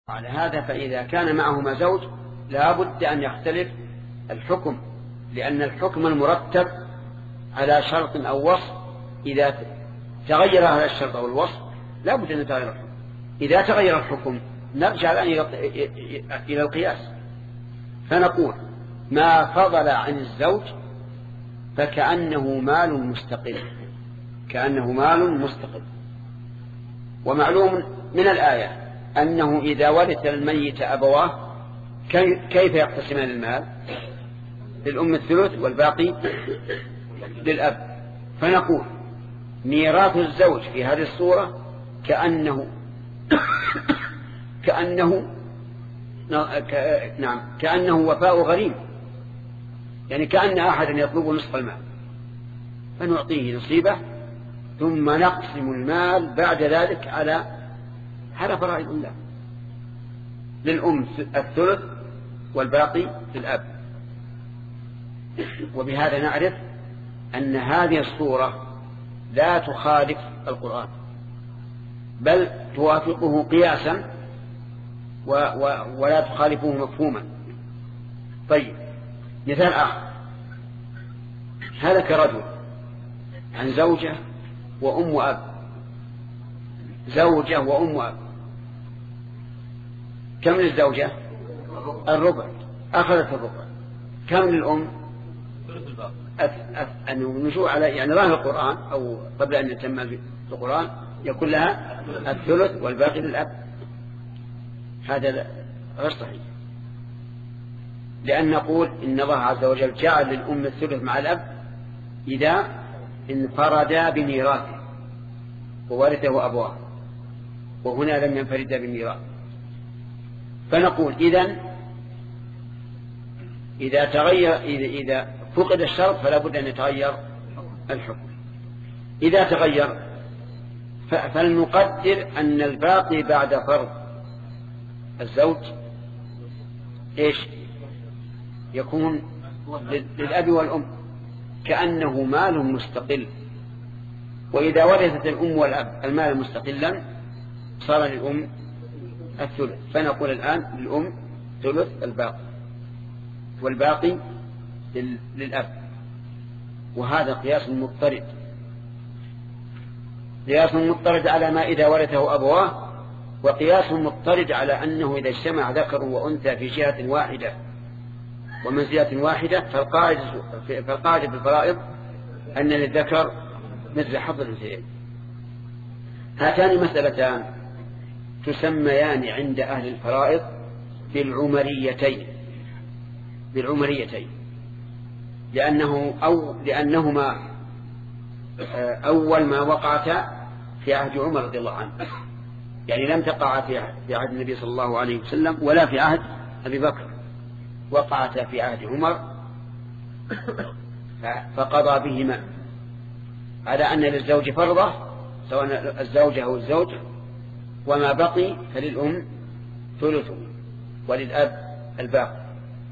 على هذا فإذا كان معهما زوج لا بد أن يختلف الحكم، لأن الحكم المرتب على شرط أو وصف إذا تغير هذا الشرط أو الوصف لا بد أن يتغير الحكم. إذا تغير الحكم نرجع الآن إلى القياس، فنقول ما فضل عن الزوج فكأنه مال مستقل، كأنه مال مستقل. ومعلوم من الآية أنه إذا ورث الميت أبواه كيف يقتسمان المال؟ للأم الثلث والباقي للأب. فنقول ميراث الزوج في هذه الصورة كأنه وفاء غريم، يعني كأن أحدا يطلب نصف المال فنعطيه نصيبه ثم نقسم المال بعد ذلك على فرائض الله، للأم الثلث والباقي للأب. وبهذا نعرف أن هذه الصورة لا تخالف القرآن بل توافقه قياسا ولا تخالفه مفهوما. طيب مثال آخر، هلك رجل عن زوجة وأم وأب، زوجة وأم وأب، كم للزوجة؟ الربع، أخذت الربع. كم للأم؟ النشوء على يعني ظاهر القرآن أو قبل أن يتم في القرآن يكون لها الثلث والباقي للأب. هذا غير صحيح، لأن نقول إن الله عز وجل جعل للأم الثلث مع الأب إذا انفردا بميراثه وورثه أبواه، وهنا لم ينفردا بميراث. فنقول إذا فقد الشرط فلا بد أن يتغير الحكم. إذا تغير فلنقدر أن الباقي بعد فرض الزوج إيش يكون؟ للأب والأم، كأنه مال مستقل. وإذا ورثت الأم والأب المال مستقلا صار للأم الثلث، فنقول الآن للأم ثلث الباقي والباقي للأب. وهذا قياس مضطرد، قياس مضطرد على ما إذا ورثه أبواه، وقياس مضطرد على أنه إذا اجتمع ذكر وأنثى في جهة واحدة ومنزلة واحدة فالقاعدة في الفرائض أن للذكر مثل حظ الأنثيين. هاتان مسألتان تسميان عند أهل الفرائض بالعمريتين، لأنهما أول ما وقعتا في عهد عمر رضي الله عنه، يعني لم تقع في عهد النبي صلى الله عليه وسلم ولا في عهد أبي بكر، وقعتا في عهد عمر فقضى بهما على أن للزوج فرضة سواء الزوجة أو الزوج، وما بقي فللأم ثلثه وللأب الباقي.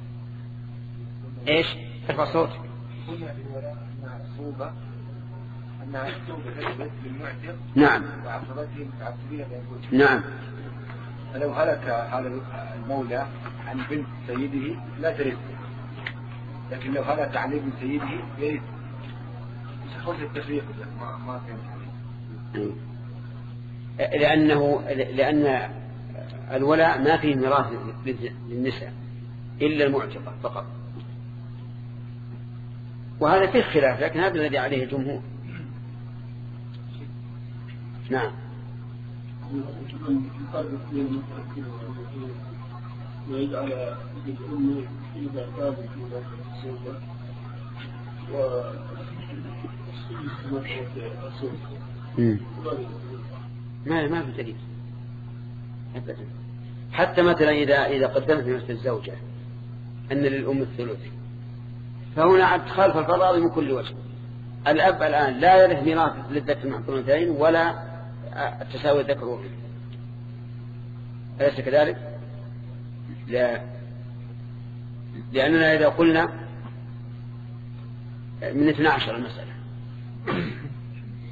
إيش؟ ارفع صوتك. قلنا في الولاء أنها الصوبة أنها الزوجة للمعتق نعم وعصبته متعصبية بأنفسه. نعم. فلو هلك هذا المولى عن بنت سيده لا ترث، لكن لو هلك عن ابن سيده يرث. خذ التفريق ما فهمت. لأن الولاء ما فيه ميراث للنساء إلا المعتقة فقط، وهذا فيه خلاف لكن هذا الذي عليه الجمهور. نعم. ويجعل الأم إذا كانت في الزوجة ما في دليل أبدا. حتى مثلا إذا قدمت مثل الزوجة أن للأم الثلث فهنا تخالف الفرائض من كل وجه. الأب الآن لا يرث ميراث للذكر مع الأنثيين ولا التساوي الذكر والأنثى، أليس كذلك؟ لا، لأننا إذا قلنا من 12 المسألة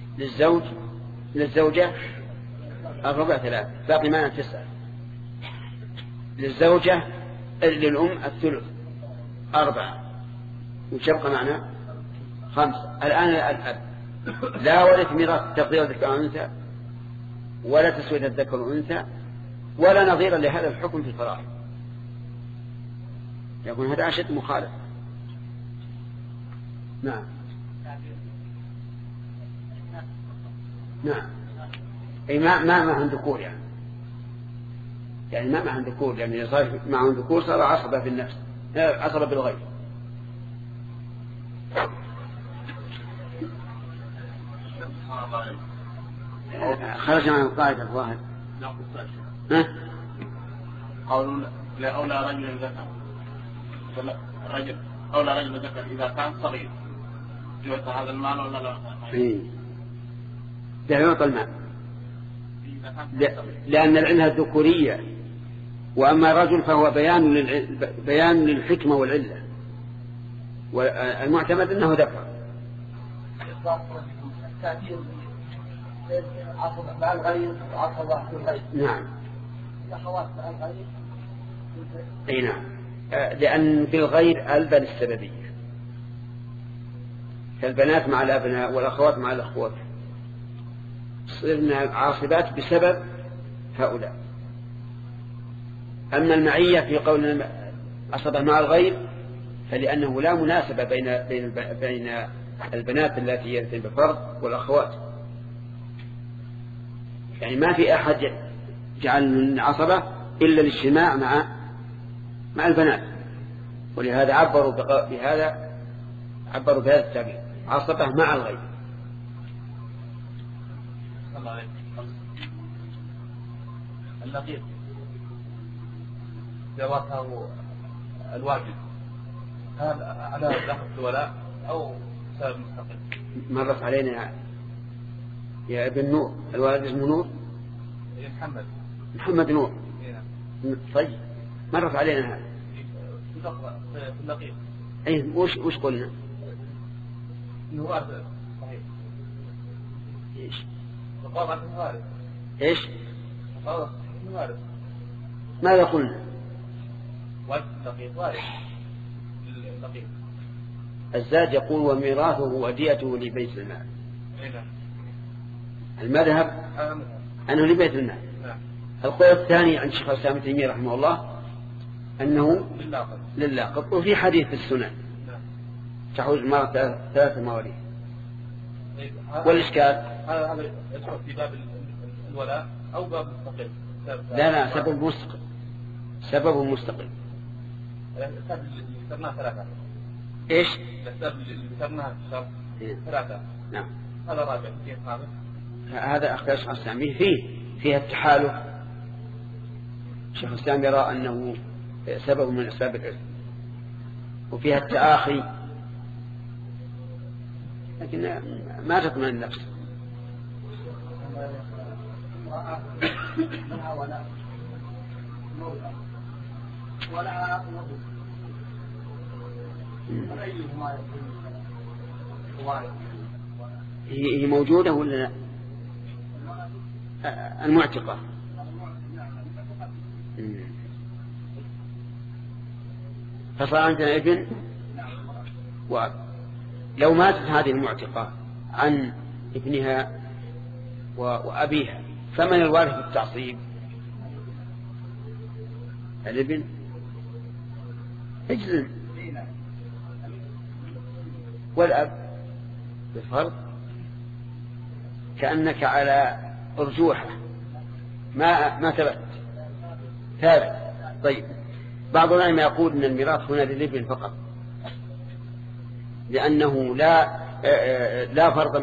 للزوجة الربع 3 باقي معنا 9، للزوجة للأم الثلث 4 ويبقى معنا 5. الآن الأب لا ورث ميراث تقدير الذكر والأنثى ولا تسوية الذكر والأنثى ولا نظير لهذا الحكم في الفرائض، يكون هذا أشد مخالف. نعم نعم أي ما عند ذكور يعني ما عند ذكور، يعني صار معهم ذكور صار عصبة في النفس، عصبة بالغير. خرج عن القاعدة الظاهر. قول لا أولى رجل ذكر رجل أولى رجل ذكر إذا كان صغير يعطى هذا المال ولا لا؟ لا يعطى المال لأن العلة الذكورية، وأما الرجل فهو بيان للحكمة والعلة، والمعتمد أنه ذكر. عصب مع الغير وعصب في الغير. نعم. الأخوات مع الغير. أي نعم، لأن في الغير ألبن السببية، فالبنات مع الأبناء والأخوات مع الأخوات صرنا عاصبات بسبب هؤلاء. أما المعية في قول عصبة مع الغير فلأنه لا مناسبة بين البنات التي يرثن بفرض والأخوات، يعني ما في أحد جعل عصبة إلا الاجتماع مع البنات، ولهذا عبروا بهذا التعبير عصبة مع الغير. النقيض جوازه الواجب هل على دخل الولاء أو سبب مستقل؟ مرت علينا يا ابن نور، الوالد اسمه نور محمد نور. طيب مرت علينا هذا في النقيض. أي وش قلنا؟ الوارث صحيح. إيش؟ وقال عن الوارث. إيش؟ وقال الوارث. ماذا قلنا؟ وارث النقيض وارث النقيض. الزاد يقول وميراثه وديته لبيت المال. المذهب أنه لبيت المال. القول الثاني عن شيخ الإسلام ابن تيمية رحمه الله أنه للاقط، وفي حديث في السنن تحوز المرأة 3 مواليد. والإشكال هذا يدخل في باب الولاء أو باب مستقل؟ لا سبب مستقل. الأسباب اللي ذكرناها 3. إيش؟ الأسباب اللي ذكرناها 3. نعم. هذا رابع فيه خامس. هذا أخذ شيخ الإسلام فيها التحالف. شيخ الإسلام يرى أنه سبب من أسباب العلم، وفيها التآخي، لكن ما تطمئن النفس. هي موجودة ولا لا؟ المعتقة فصار عندنا ابن وأب. لو ماتت هذه المعتقة عن ابنها وأبيها فمن الوارث بالتعصيب؟ الابن اجزم، والأب بالفرض. كأنك على أرجوحة ما ثابت. طيب بعض العلماء يقول أن الميراث هنا للابن فقط، لأنه لا فرض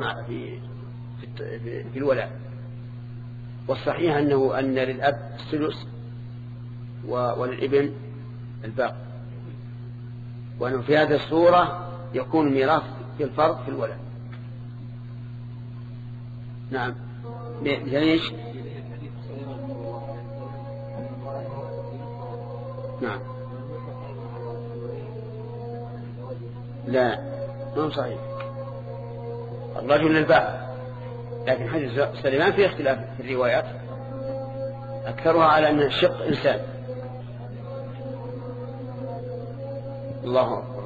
في الولاء. والصحيح أن للأب الثلث وللابن الباقي، وأنه في هذه الصورة يكون الميراث في الفرض في الولاء. نعم. ليش؟ نعم. لا ما صحيح، الرجل للباء، لكن حديث سليمان فيه اختلاف في الروايات، أكثرها على أن الشق إنسان الله أكبر.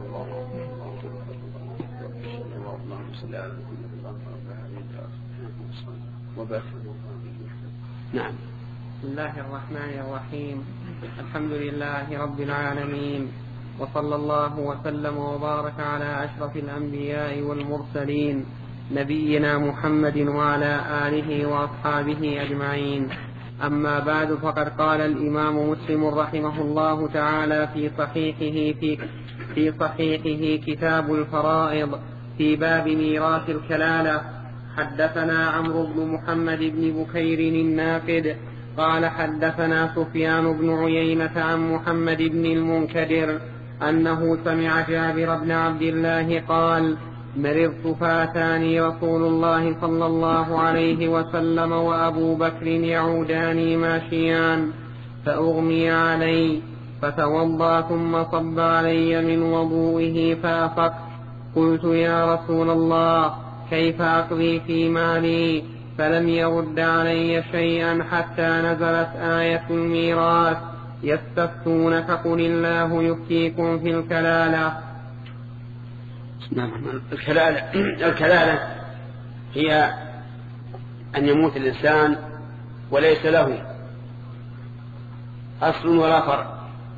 نعم. بسم الله الرحمن الرحيم. الحمد لله رب العالمين، وصلى الله وسلم وبارك على أشرف الأنبياء والمرسلين نبينا محمد وعلى آله وأصحابه أجمعين. أما بعد، فقد قال الإمام مسلم رحمه الله تعالى في صحيحه كتاب الفرائض في باب ميراث الكلالة: حدثنا عمرو بن محمد بن بكير النافذ قال حدثنا سفيان بن عيينة عن محمد بن المنكدر أنه سمع جابر بن عبد الله قال: مرضت فأتاني رسول الله صلى الله عليه وسلم وأبو بكر يعوداني ماشيان فأغمي علي، فتوضأ ثم صب علي من وضوئه فأفقت. قلت: يا رسول الله، كيف أقضي في مالي؟ فلم يرد علي شيئا حتى نزلت آية الميراث: يستفتونك قل الله يفتيكم في الكلالة. الكلالة هي أن يموت الإنسان وليس له أصل ولا فرع،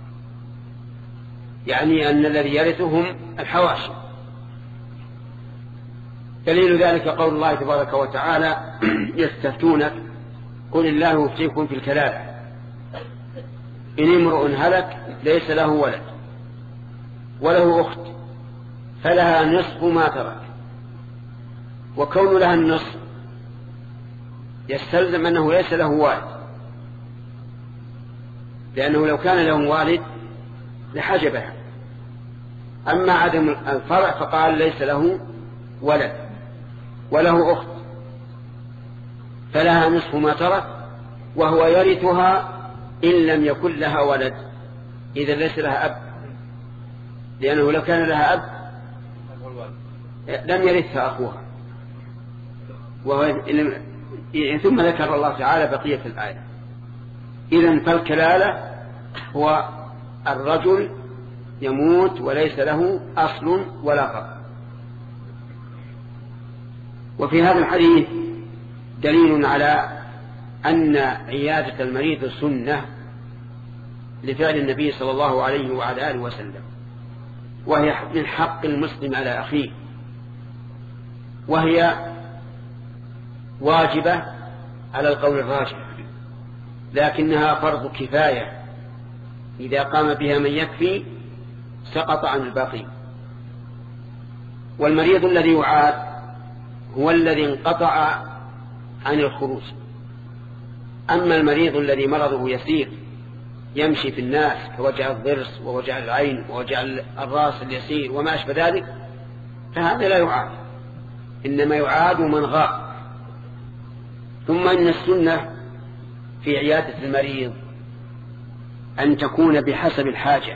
يعني أن الذي يرثهم الحواشي. دليل ذلك قول الله تبارك وتعالى: يستفتونك قل الله يفتيكم في الكلالة إن امرؤ هلك ليس له ولد وله أخت فلها نصف ما ترك. وكون لها النصف يستلزم أنه ليس له والد، لأنه لو كان له والد لحجبها. أما عدم الفرع فقال ليس له ولد وله أخت فلها نصف ما ترك، وهو يرثها إن لم يكن لها ولد، إذا ليس لها أب، لأنه لو كان لها أب لم يرثها أخوها. ثم ذكر الله تعالى بقية الآية. إذن فالكلالة هو الرجل يموت وليس له أصل ولا فرع. وفي هذا الحديث دليل على أن عيادة المريض سنة لفعل النبي صلى الله عليه وعلى آله وسلم، وهي من حق المسلم على أخيه، وهي واجبة على القول الراجح، لكنها فرض كفاية، إذا قام بها من يكفي سقط عن الباقي. والمريض الذي يعاد هو الذي انقطع عن الخروج. أما المريض الذي مرضه يسير يمشي في الناس كوجع الضرس ووجع العين ووجع الرأس اليسير وما أشبه ذلك، فهذا لا يعاد، إنما يعاد من غاب. ثم إن السنة في عيادة المريض أن تكون بحسب الحاجة،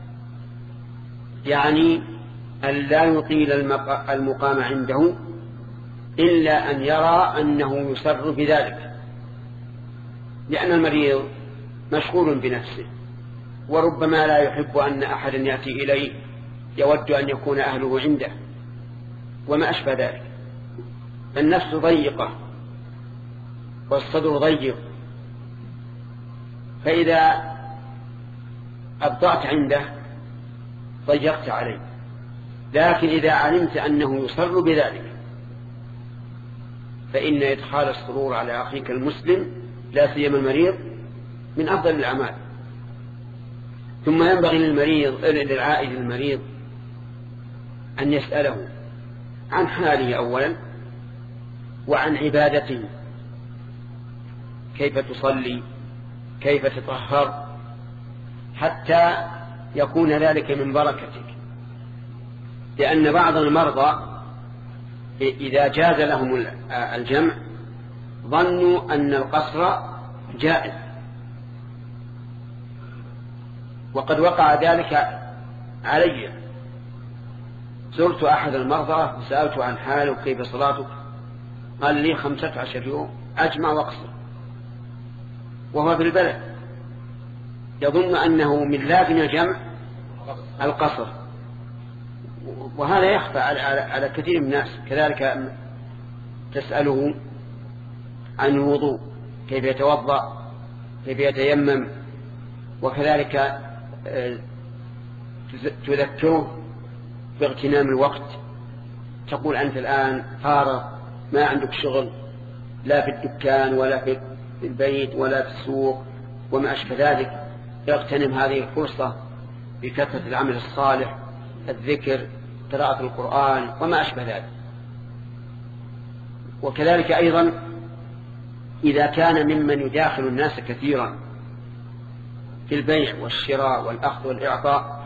يعني أن لا يطيل المقام عنده إلا أن يرى أنه يسر بذلك، لأن المريض مشغول بنفسه، وربما لا يحب أن أحدا يأتي إليه، يود أن يكون أهله عنده وما أشبه ذلك. النفس ضيقة والصدر ضيق، فإذا أبطأت عنده ضيقت عليه. لكن إذا علمت أنه يصر بذلك فإن إدخال السرور على أخيك المسلم لا سيما المريض من أفضل الأعمال. ثم ينبغي للعائد المريض أن يسأله عن حاله أولا وعن عبادته، كيف تصلي، كيف تطهر، حتى يكون ذلك من بركتك. لأن بعض المرضى إذا جاز لهم الجمع ظنوا أن القصر جائز، وقد وقع ذلك علي. زرت أحد المرضى وسألته عن حاله كيف صلاته، قال لي 15 يوم أجمع وأقصر، وهو في البلد يظن أنه من لازم الجمع القصر، وهذا يخفى على كثير من الناس. كذلك تسأله عن الوضوء، كيف يتوضأ، كيف يتيمم، وكذلك تذكره باغتنام الوقت. تقول أنت الآن فارغ، ما عندك شغل لا في الدكان ولا في البيت ولا في السوق وما أشبه ذلك، يغتنم هذه الفرصة بكثرة العمل الصالح، الذكر، قراءة القرآن وما أشبه ذلك. وكذلك أيضا إذا كان ممن يداخل الناس كثيرا في البيع والشراء والأخذ والإعطاء،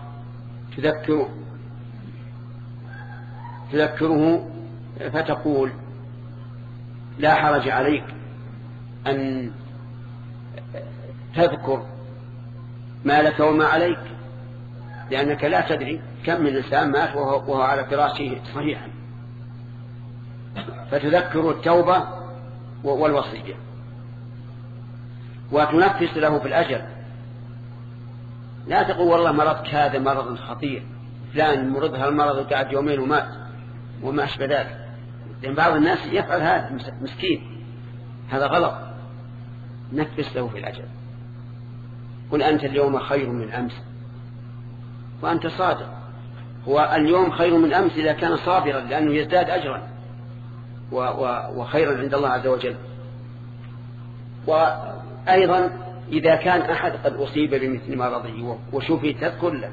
تذكره فتقول لا حرج عليك أن تذكر ما لك وما عليك، لأنك لا تدري كم من إنسان مات وهو على فراشه صحيحا. فتذكر التوبة والوصية، وتنفس له في الأجل. لا تقول والله مرضك هذا مرض خطير، فلان مرضها المرض وقعد يومين ومات وما أشبه ذلك، لأن بعض الناس يفعل هذا مسكين، هذا غلط. نفس له في الأجل، قل أنت اليوم خير من أمس، وأنت صادق. هو اليوم خير من أمس إذا كان صابرا، لأنه يزداد أجرا وخيرا عند الله عز وجل. وأيضا إذا كان أحد قد أصيب بمثل مرضه وشفي تذكر له،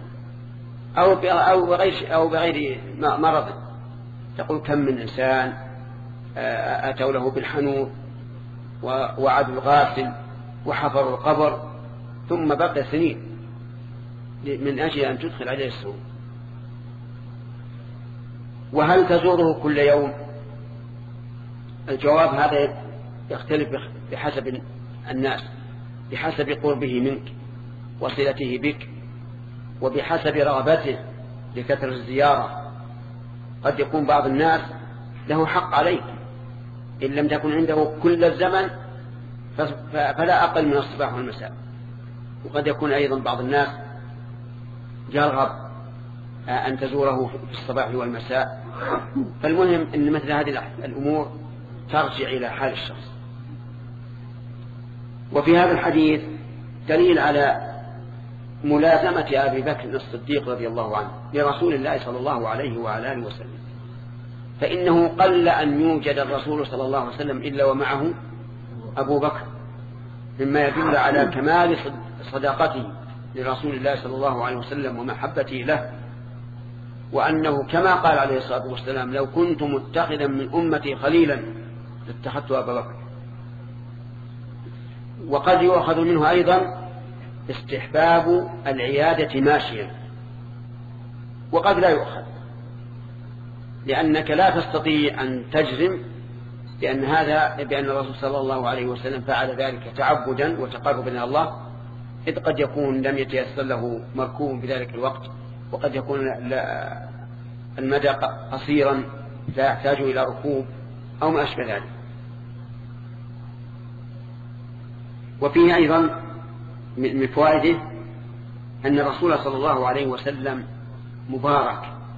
أو بغير مرض، تقول كم من إنسان أتوا له بالحنوط وعدوا الغاسل وحفروا القبر ثم بقي سنين من أجل أن تدخل عليه السرور. وهل تزوره كل يوم؟ الجواب هذا يختلف بحسب الناس، بحسب قربه منك وصلته بك، وبحسب رغبته لكثرة الزيارة. قد يكون بعض الناس له حق عليك إن لم تكن عنده كل الزمن فلا أقل من الصباح والمساء. وقد يكون أيضا بعض الناس يرغب أن تزوره في الصباح والمساء. فالمهم أن مثل هذه الأمور ترجع إلى حال الشخص. وفي هذا الحديث دليل على ملازمة أبي بكر الصديق رضي الله عنه لرسول الله صلى الله عليه وعلى آله وسلم، فإنه قل أن يوجد الرسول صلى الله عليه وسلم إلا ومعه أبو بكر، مما يدل على كمال صداقته لرسول الله صلى الله عليه وسلم ومحبته له، وأنه كما قال عليه الصلاة والسلام لو كنت متخذا من أمتي خليلا لاتخذت أبا بكر. وقد يؤخذ منه أيضا استحباب العيادة ماشيا، وقد لا يؤخذ، لأنك لا تستطيع أن تجزم بأن الرسول صلى الله عليه وسلم فعل ذلك تعبدا وتقربا إلى الله، إذ قد يكون لم يتيسر له مركوب في ذلك الوقت، وقد يكون المدى قصيرا لا يحتاج إلى ركوب أو ما أشبه ذلك. وفيه أيضا من فوائده أن الرسول صلى الله عليه وسلم مبارك،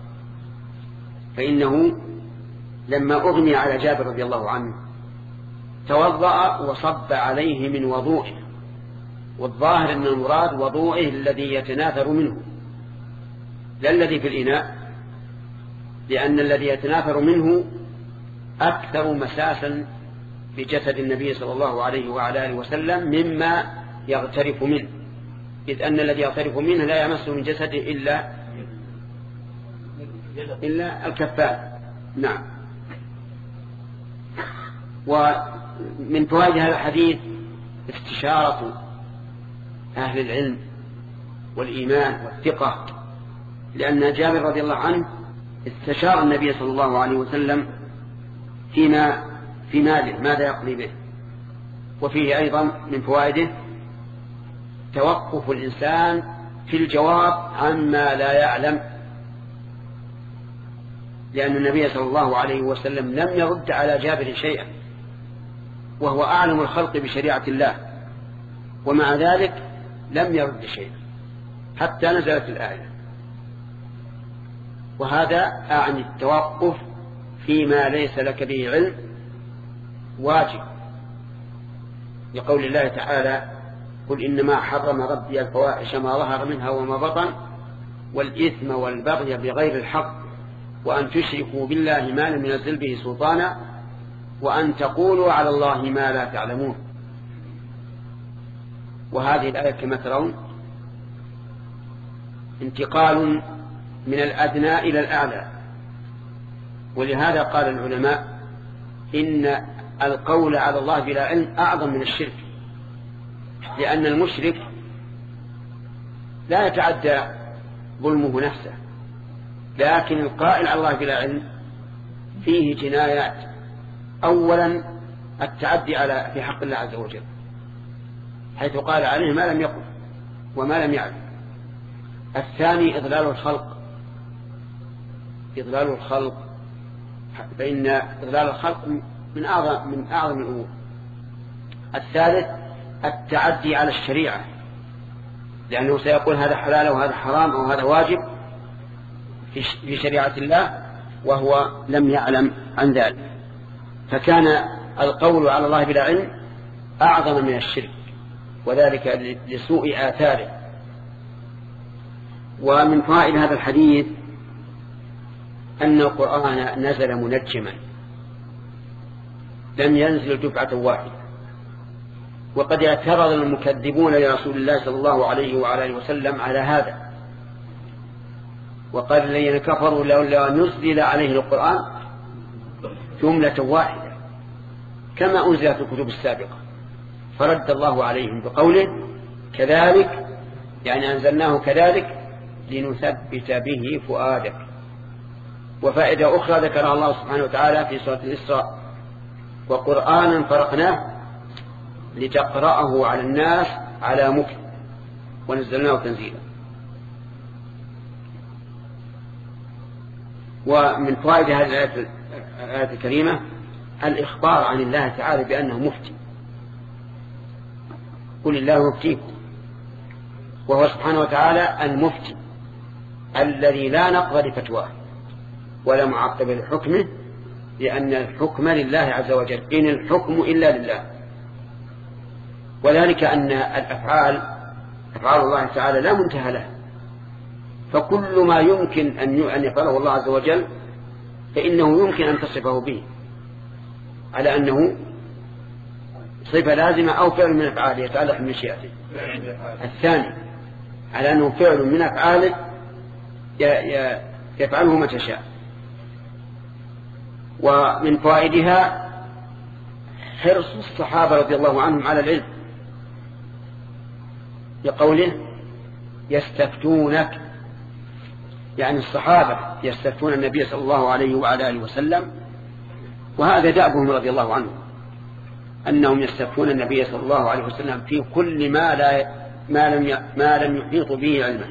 فإنه لما أغمي على جابر رضي الله عنه توضأ وصب عليه من وضوئه، والظاهر أن المراد وضوئه الذي يتناثر منه لا الذي في الإناء، لأن الذي يتناثر منه أكثر مساسا بجسد النبي صلى الله عليه وعلى آله وسلم مما يغترف منه، إذ أن الذي يغترف منه لا يمس من جسده إلا الكفان. نعم. ومن فوائد هذا الحديث استشارة أهل العلم والإيمان والثقة، لأن جابر رضي الله عنه استشار النبي صلى الله عليه وسلم في ماله ماذا يقضي به. وفيه أيضا من فوائده توقف الإنسان في الجواب عما لا يعلم، لأن النبي صلى الله عليه وسلم لم يرد على جابر شيئا، وهو أعلم الخلق بشريعة الله، ومع ذلك لم يرد شيئا حتى نزلت الآية. وهذا أعني التوقف فيما ليس لك به علم واجب، لقول الله تعالى: قل إنما حرم ربي الفواحش ما ظهر منها وما بطن والإثم والبغي بغير الحق وأن تشركوا بالله ما لم ينزل به سلطانا وأن تقولوا على الله ما لا تعلمون. وهذه الآية كما ترون انتقال من الأدنى إلى الأعلى، ولهذا قال العلماء إن القول على الله بلا علم أعظم من الشرك، لأن المشرك لا يتعدى ظلمه نفسه، لكن القائل على الله بلا علم فيه جنايات. أولا التعدي في حق الله عز وجل، حيث قال عليه ما لم يقل وما لم يعلم. الثاني إضلال الخلق، فإن إضلال الخلق من أعظم الأمور. الثالث التعدي على الشريعة، لأنه سيقول هذا حلال وهذا حرام أو هذا واجب في شريعة الله وهو لم يعلم عن ذلك، فكان القول على الله بلا علم أعظم من الشرك، وذلك لسوء آثاره. ومن فوائد هذا الحديث أن القرآن نزل منجما، لم ينزل دفعة واحدة. وقد اعترض المكذبون لرسول الله صلى الله عليه وعلى آله وسلم على هذا، وقال الذين كفروا لولا نزل عليه القرآن جملة واحدة كما أنزل في الكتب السابقة، فرد الله عليهم بقوله كذلك، يعني أنزلناه كذلك لنثبت به فؤادك. وفائدة أخرى ذكرها الله سبحانه وتعالى في سورة الإسراء: وقرآنا فرقناه لتقرأه على الناس على مكث ونزلناه تنزيلا. ومن فوائد هذه الآية الكريمة الإخبار عن الله تعالى بأنه مفتي. قل الله يفتيكم، وهو سبحانه وتعالى المفتي الذي لا نقض لفتواه ولا معقب لحكمه، لأن الحكم لله عز وجل، إن الحكم إلا لله. وذلك أن أفعال الله تعالى لا منتهى لها، فكل ما يمكن أن يفعله الله عز وجل فإنه يمكن أن تصفه به على أنه صفة لازمة أو فعل من أفعاله يتعلق بمشيئته. الثاني على أنه فعل من أفعاله يفعله ما تشاء. ومن فوائدها حرص الصحابة رضي الله عنهم على العلم، بقوله يستفتونك، يعني الصحابة يستفتون النبي صلى الله عليه وعلى آله وسلم. وهذا دأبهم رضي الله عنهم، أنهم يستفتون النبي صلى الله عليه وسلم في كل ما لم يحيطوا به علما.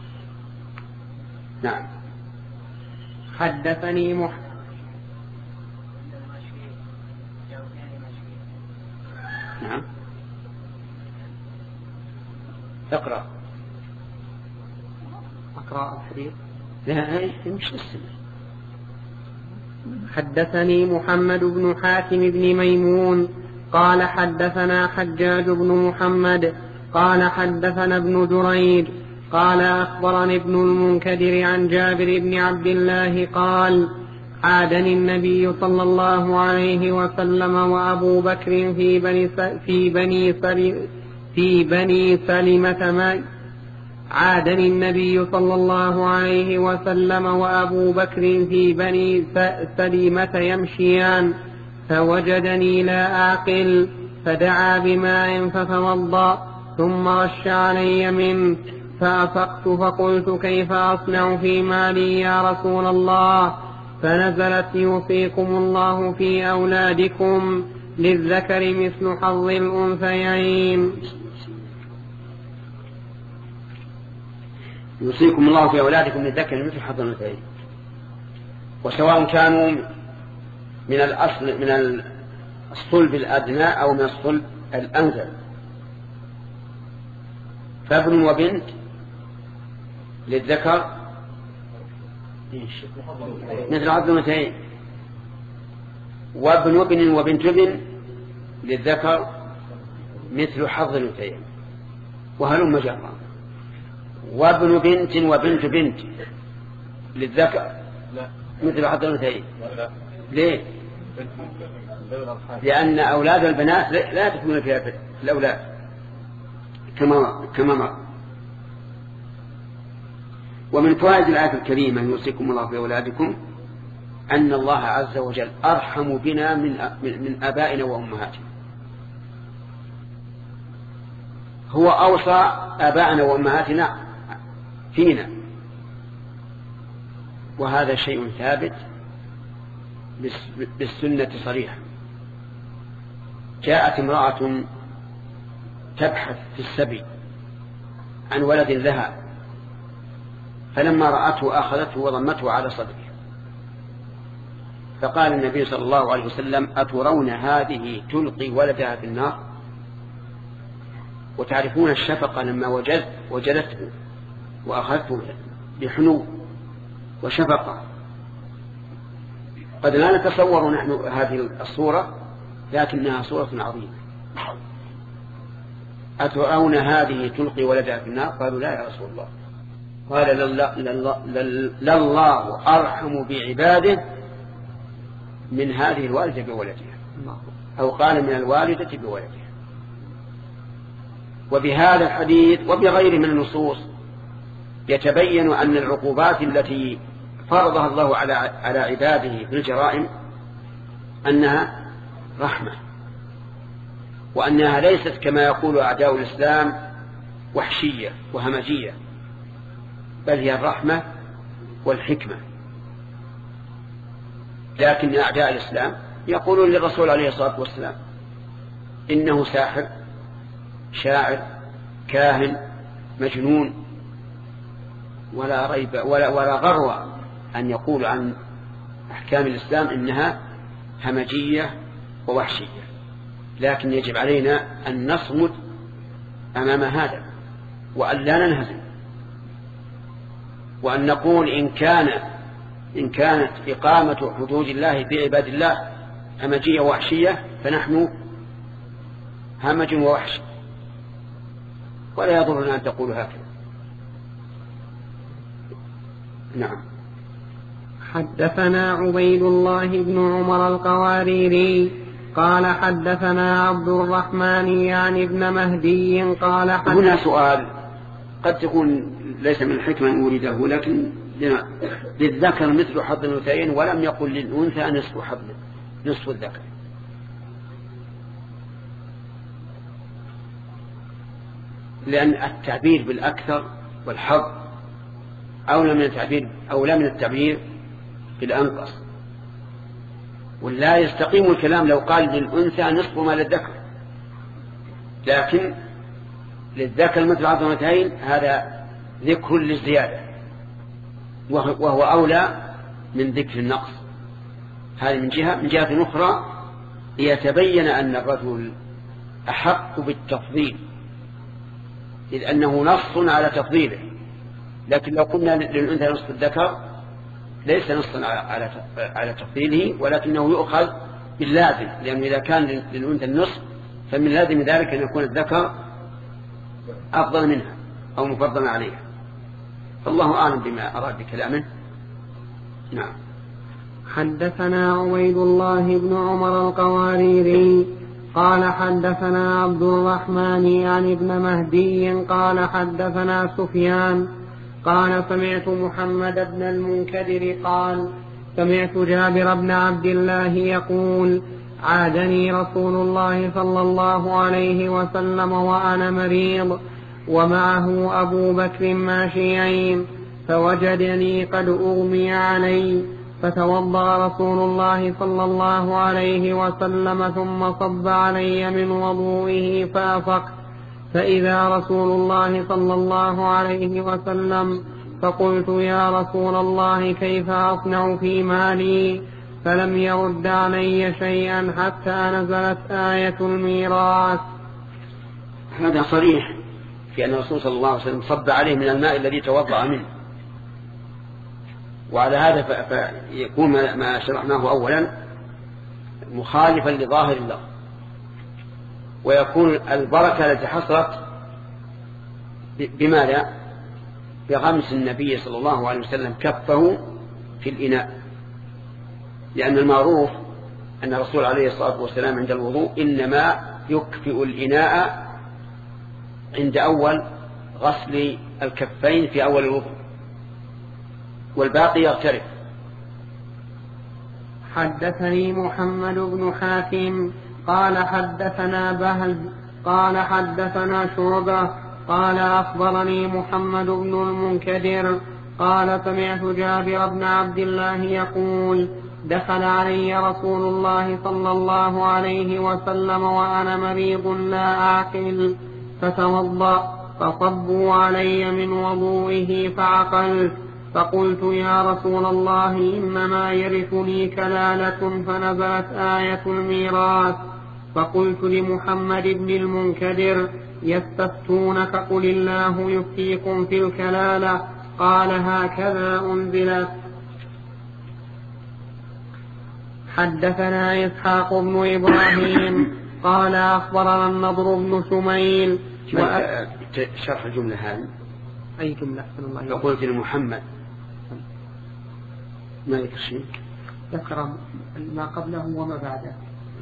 نعم. حدثني نعم. اقرأ الحديث. لا مش السنة. حدثني محمد بن حاتم بن ميمون قال حدثنا حجاج بن محمد قال حدثنا ابن جريج قال أخبرني ابن المنكدر عن جابر بن عبد الله قال عادني النبي صلى الله عليه وسلم وأبو بكر في بني سلمة عادني النبي صلى الله عليه وسلم وأبو بكر في بني سلمة يمشيان، فوجدني لا أعقل فدعا بماء فتوضأ ثم رش علي منه، فأفقت فقلت كيف أصنع في مالي يا رسول الله؟ فنزلت يوصيكم الله في أولادكم للذكر مثل حظ الأنثيين. يوصيكم الله في أولادكم للذكر مثل حظ الأنثيين، وسواء كانوا من الصلب الأدنى أو من الصلب الأنزل، فابن وبنت للذكر مثل حظ الأنثيين. وابن ابن وبنت ابن للذكر مثل حظ الأنثيين وهلم جرا. وابن بنت وبنت بنت للذكر مثل حظ الأنثيين. ليه؟ لأن أولاد البنات لا تكون فيها الأولاد كما مر. ومن فوائد الآية الكريمة يوصيكم الله في أولادكم أن الله عز وجل أرحم بنا من آبائنا وأمهاتنا. هو أوصى آبائنا وأمهاتنا فينا، وهذا شيء ثابت بالسنة صريحة. جاءت امرأة تبحث في السبي عن ولد لها، فلما رأته أخذته وضمته على صدره، فقال النبي صلى الله عليه وسلم: أترون هذه تلقي ولدها في النار؟ وتعرفون الشفقة لما وجدته وأخذته بحنو وشفقة. قد لا نتصور نحن هذه الصورة، لكنها صورة عظيمة. أترون هذه تلقي ولدها في النار؟ قالوا: لا يا رسول الله. قال: لله أرحم بعباده من هذه الوالدة بولدها، أو قال من الوالدة بولدها. وبهذا الحديث وبغيره من النصوص يتبين أن العقوبات التي فرضها الله على عباده بالجرائم أنها رحمة، وأنها ليست كما يقول أعداء الإسلام وحشية وهمجية، بل هي الرحمة والحكمة. لكن أعداء الإسلام يقولون للرسول عليه الصلاة والسلام إنه ساحر، شاعر، كاهن، مجنون، ولا ريب ولا غروة أن يقول عن أحكام الإسلام إنها همجية ووحشية. لكن يجب علينا أن نصمد أمام هذا، وأن لا ننهزم، وأن نقول إن كانت إقامة حدود الله في عباد الله همجية ووحشية فنحن همج ووحش، ولا يضرنا أن تقول هكذا. نعم. حدثنا عبيد الله بن عمر القواريري قال حدثنا عبد الرحمن يعني ابن مهدي قال هنا سؤال قد تكون ليس من الحكمة أن أريده، لكن للذكر مثل حظ الأنثيين، ولم يقل للأنثى نصف الذكر. لأن التعبير بالأكثر والحظ أولى من التعبير بالأنقص. ولا يستقيم الكلام لو قال للأنثى نصف ما للذكر، لكن للذكر مثل حظ الأنثيين هذا ذكر للزيادة، وهو أولى من ذكر النقص. هذه من جهة أخرى يتبين أن الرجل أحق بالتفضيل، إذ أنه نص على تفضيله. لكن لو قلنا للأنثى نصف الذكر ليس نصا على تفضيله، ولكنه يؤخذ باللازم، لأنه إذا كان للأنثى النصف فمن لازم ذلك أن يكون الذكر أفضل منها أو مفضلا عليها. فالله أعلم بما أراد بكلامه. نعم. حدثنا عبيد الله بن عمر القواريري قال حدثنا عبد الرحمن يعني ابن مهدي قال حدثنا سفيان قال سمعت محمد بن المنكدر قال سمعت جابر بن عبد الله يقول عادني رسول الله صلى الله عليه وسلم وأنا مريض ومعه أبو بكر ماشيين، فوجدني قد أغمي علي، فتوضأ رسول الله صلى الله عليه وسلم ثم صب علي من وضوئه فأفقت، فإذا رسول الله صلى الله عليه وسلم، فقلت يا رسول الله كيف أصنع في مالي؟ فلم يرد علي شيئا حتى نزلت آية الميراث. هذا صريح في أن الرسول صلى الله عليه وسلم صب عليه من الماء الذي توضأ منه، وعلى هذا فيكون ما شرحناه أولا مخالفا لظاهر اللفظ، ويكون البركة التي حصلت بماذا؟ بغمس النبي صلى الله عليه وسلم كفه في الإناء، لأن المعروف أن الرسول عليه الصلاة والسلام عند الوضوء إنما يكفئ الإناء عند أول غسل الكفين في أول الوضوء، والباقي يغترف. حدثني محمد بن حاتم قال حدثنا بهز قال حدثنا شعبة قال أخبرني محمد بن المنكدر قال سمعت جابر بن عبد الله يقول دخل علي رسول الله صلى الله عليه وسلم وأنا مريض لا أعقل فتوضأ فصبوا علي من وضوئه فعقلت، فقلت يا رسول الله إنما يرثني كلالة، فنزلت آية الميراث، فقلت لمحمد بن المنكدر يستفتونك قل الله يفتيكم في الكلالة، قال هكذا أنزلت. حدثنا إسحاق بن إبراهيم قال أخبرنا النضر بن شميل. شرح الجملة هذه أي جملة؟ أحسن الله إليك. قلت لمحمد ما ذكر شيء، ذكر ما قبله وما بعده.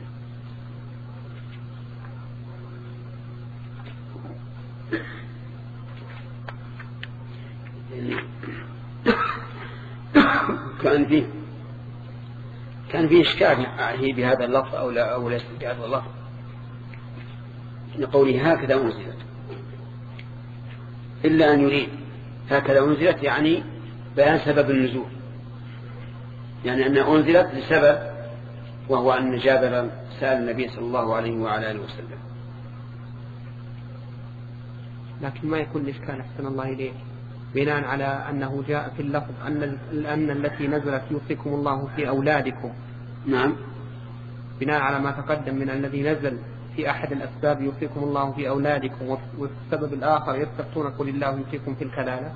كان فيه إشكال هي بهذا اللفظ أو لا أو ليس بهذا اللفظ، إن قوله هكذا أنزلت، إلا أن يريد هكذا أنزلت يعني بيان سبب النزول، يعني أنها أنزلت لسبب، وهو أن جابر سأل النبي صلى الله عليه وعلى آله وسلم. لكن ما يكون الإشكال أحسن الله إليك بناء على أنه جاء في اللفظ أن التي نزلت يوصيكم الله في أولادكم. نعم، بناء على ما تقدم من الذي نزل في أحد الأسباب يوصيكم الله في أولادكم، وفي السبب الآخر يستفتون قل الله يوصيكم في الكلالة.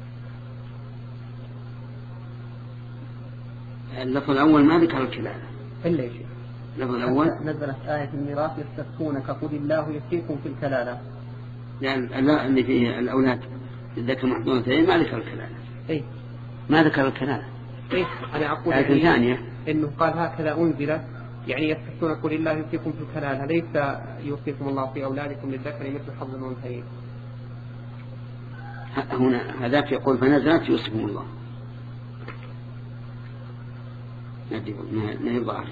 اللفظ الأول ما ذكر الكلالة إلا يا شيخ. اللفظ الأول نزلت آية الميراث يستفتونك قل الله يوصيكم في الكلالة، يعني لا اللي فيه الأولاد الذكر محضونتين ما ذكر الكلالة. إيه ما ذكر الكلالة. إيه أنا أقول آية ثانية إنه قال هكذا أنزلت يعني يستفتون قل الله يوصيكم في الكلالة، ليس يوصيكم الله في أولادكم للذكر مثل حظ الأنثيين. هنا هذاك يقول فنزلت يوصيكم الله، ما يضاعف،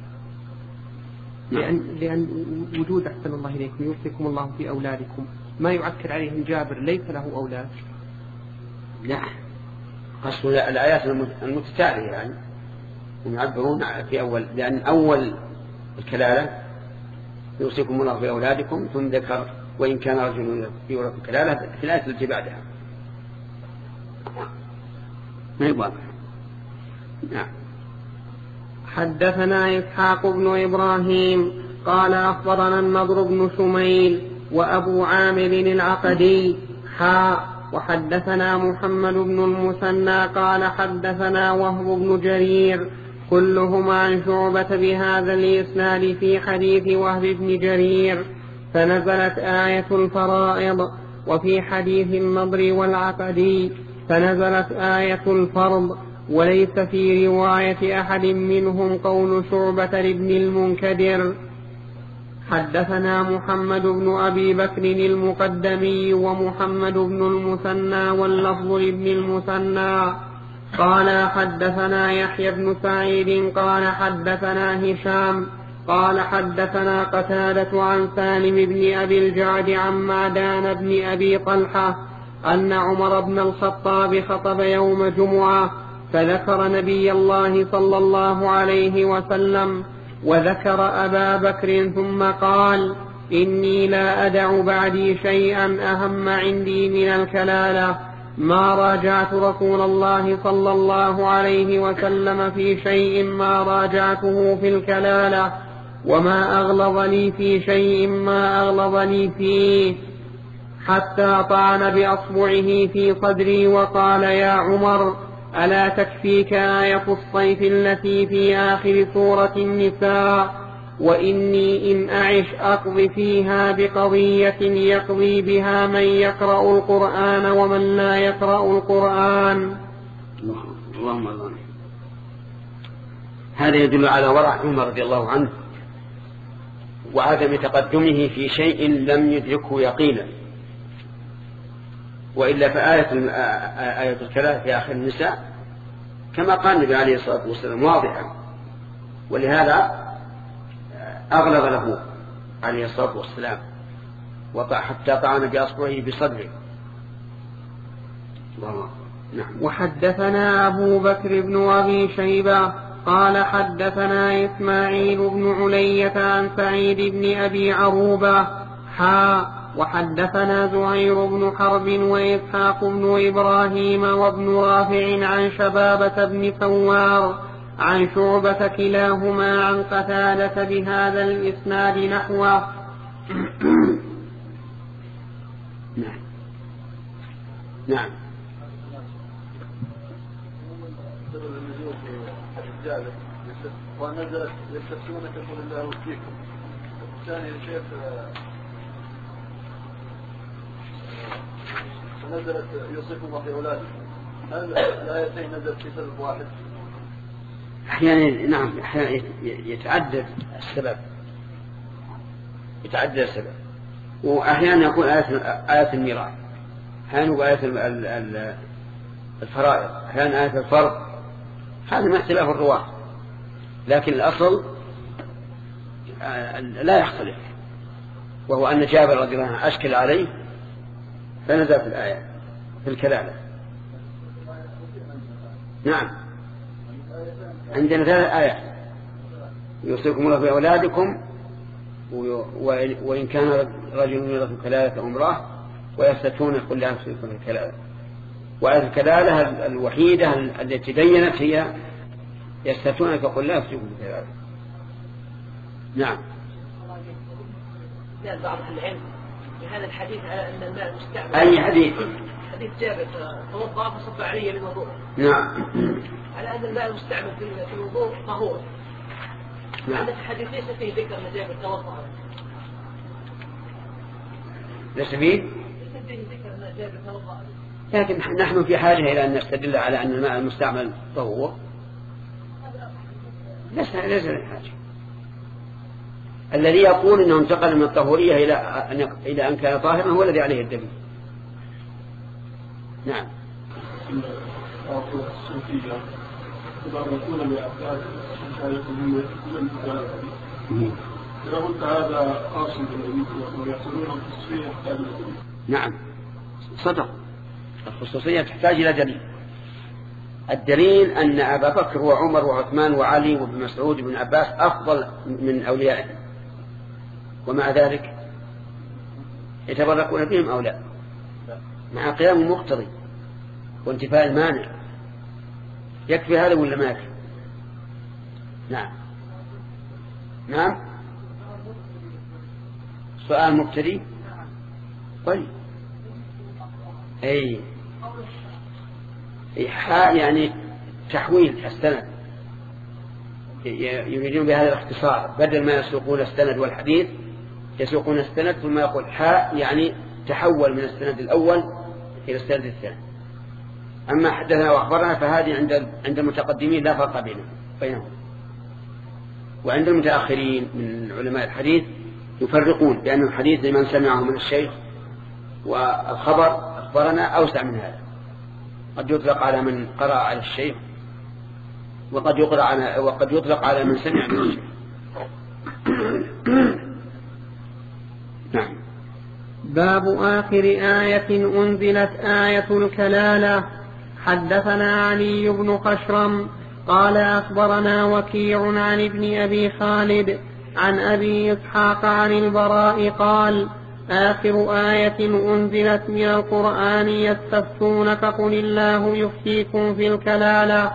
لأن وجود أحسن الله إليكم يوصيكم الله في أولادكم ما يعكر عليهم جابر ليس له أولاد. لا، قصد الآيات المتتالية يعني هم يعبرون في أول، لأن أول الكلالة يوصيكم الله في أولادكم، ثم ذكر وإن كان رجل يورث الكلالة في الآية التي بعدها، ما يضاعف. نعم. حدثنا إسحاق بن إبراهيم قال أخبرنا النضر بن شميل وأبو عامر العقدي وحدثنا محمد بن المثنى قال حدثنا وهب بن جرير كلهم عن شعبة بهذا الإسناد في حديث وهب بن جرير، فنزلت آية الفرائض، وفي حديث النضر والعقدي فنزلت آية الفرض، وليس في رواية أحد منهم قول شعبة لابن المنكدر. حدثنا محمد بن أبي بكر المقدمي ومحمد بن المثنى واللفظ لابن المثنى قال حدثنا يحيى بن سعيد قال حدثنا هشام قال حدثنا قتادة عن سالم بن أبي الجعد عن معدان بن أبي طلحة أن عمر بن الخطاب خطب يوم جمعة فذكر نبي الله صلى الله عليه وسلم وذكر أبا بكر ثم قال إني لا أدع بعدي شيئا أهم عندي من الكلالة، ما راجعت رسول الله صلى الله عليه وسلم في شيء ما راجعته في الكلالة، وما أغلظني في شيء ما أغلظني فيه، حتى طعن بأصبعه في صدري وقال يا عمر ألا تكفيك آية الصيف التي في آخر سورة النساء وإني إن أعش أقض فيها بقضية يقضي بها من يقرأ القرآن ومن لا يقرأ القرآن. اللهم الله. هذا يدل على ورع عمر رضي الله عنه وعدم تقدمه في شيء لم يدركه يقينا، وإلا فآية الكلام في آخر النساء كما قال النبي عليه الصلاة والسلام واضحة، ولهذا أغلظ له عليه الصلاة والسلام حتى طعن بأصبعه بصدره. نعم. وحدثنا أبو بكر بن أبي شيبة قال حدثنا إسماعيل بن علية عن سعيد بن أبي عروبة وحدثنا زهير بن حرب وإسحاق بن إبراهيم وابن رافع عن شبابة بن ثوار عن شعبة كلاهما عن قتادة بهذا الإسناد نحوه. نعم. ونزلت يستفتونك قل الله فيكم. الثاني الشيخ نزلت يوصيكم الله في أولادكم. هل الآيتين نزلت في سبب واحد؟ أحيانا نعم، أحيانا يتعدد السبب، وأحيانا يكون آية الميراث، أحيانا آية الفرائض، أحيانا آية الفرض. هذا ما اختلاف الرواة، لكن الأصل لا يختلف، وهو أن جابر رضي الله عنه أشكل عليه فنزل في الآية في الكلالة. نعم، عندنا 3 آيات: يوصيكم الله في أولادكم، وإن كان رجل يورث كلالة امرأة، ويستفتون قل لا يوصيكم في الكلالة. وآية الكلالة الوحيدة التي بينت هي يستفتونك قل لا يوصيكم في الكلالة. نعم. بعض العلم بهذا الحديث على أن الماء مستعمل. أي حديث؟ حديث جابر توضأ فصب علي للوضوء. نعم. على أن الماء المستعمل في الوضوء طهور. نعم. هذا الحديث ليس فيه ذكر أن جابر توضأ. ليس فيه ذكر أن جابر توضأ. لكن نحن في حاجة إلى أن نستدل على أن الماء المستعمل طهور. ليس الحاجة. الذي يقول أنه انتقل من الطهورية إلى أن كان طاهرا هو الذي عليه الدليل. نعم. نعم صدق، الخصوصية تحتاج إلى دليل. الدليل أن أبا بكر وعمر وعثمان وعلي وابن مسعود وابن عباس أفضل من أوليائه، ومع ذلك يتبركون بهم أو لا، مع قيام المقتضي وانتفاء المانع. يكفي هذا ولا ما يكفي؟ نعم. نعم. سؤال مبتدئ. طيب أي يعني تحويل السند، يريدون بهذا الاختصار، بدل ما يسوقون السند والحديث يسوقون السند ثم يقول حاء، يعني تحول من السند الأول إلى السند الثاني. أما حدثنا وأخبرنا فهذه عند المتقدمين لا فرق بينهم، وعند المتأخرين من علماء الحديث يفرقون بأن الحديث لمن سمعه من الشيخ، والخبر أخبرنا أوسع من هذا، قد يطلق على من قرأ على الشيخ، وقد يطلق على من سمع من الشيخ. نعم. باب آخر آية أنزلت آية الكلالة. حدثنا علي بن خشرم قال أخبرنا وكيع عن ابن أبي خالد عن أبي إسحاق عن البراء قال آخر آية أنزلت من القرآن يستفتونك قل الله يفتيكم في الكلالة.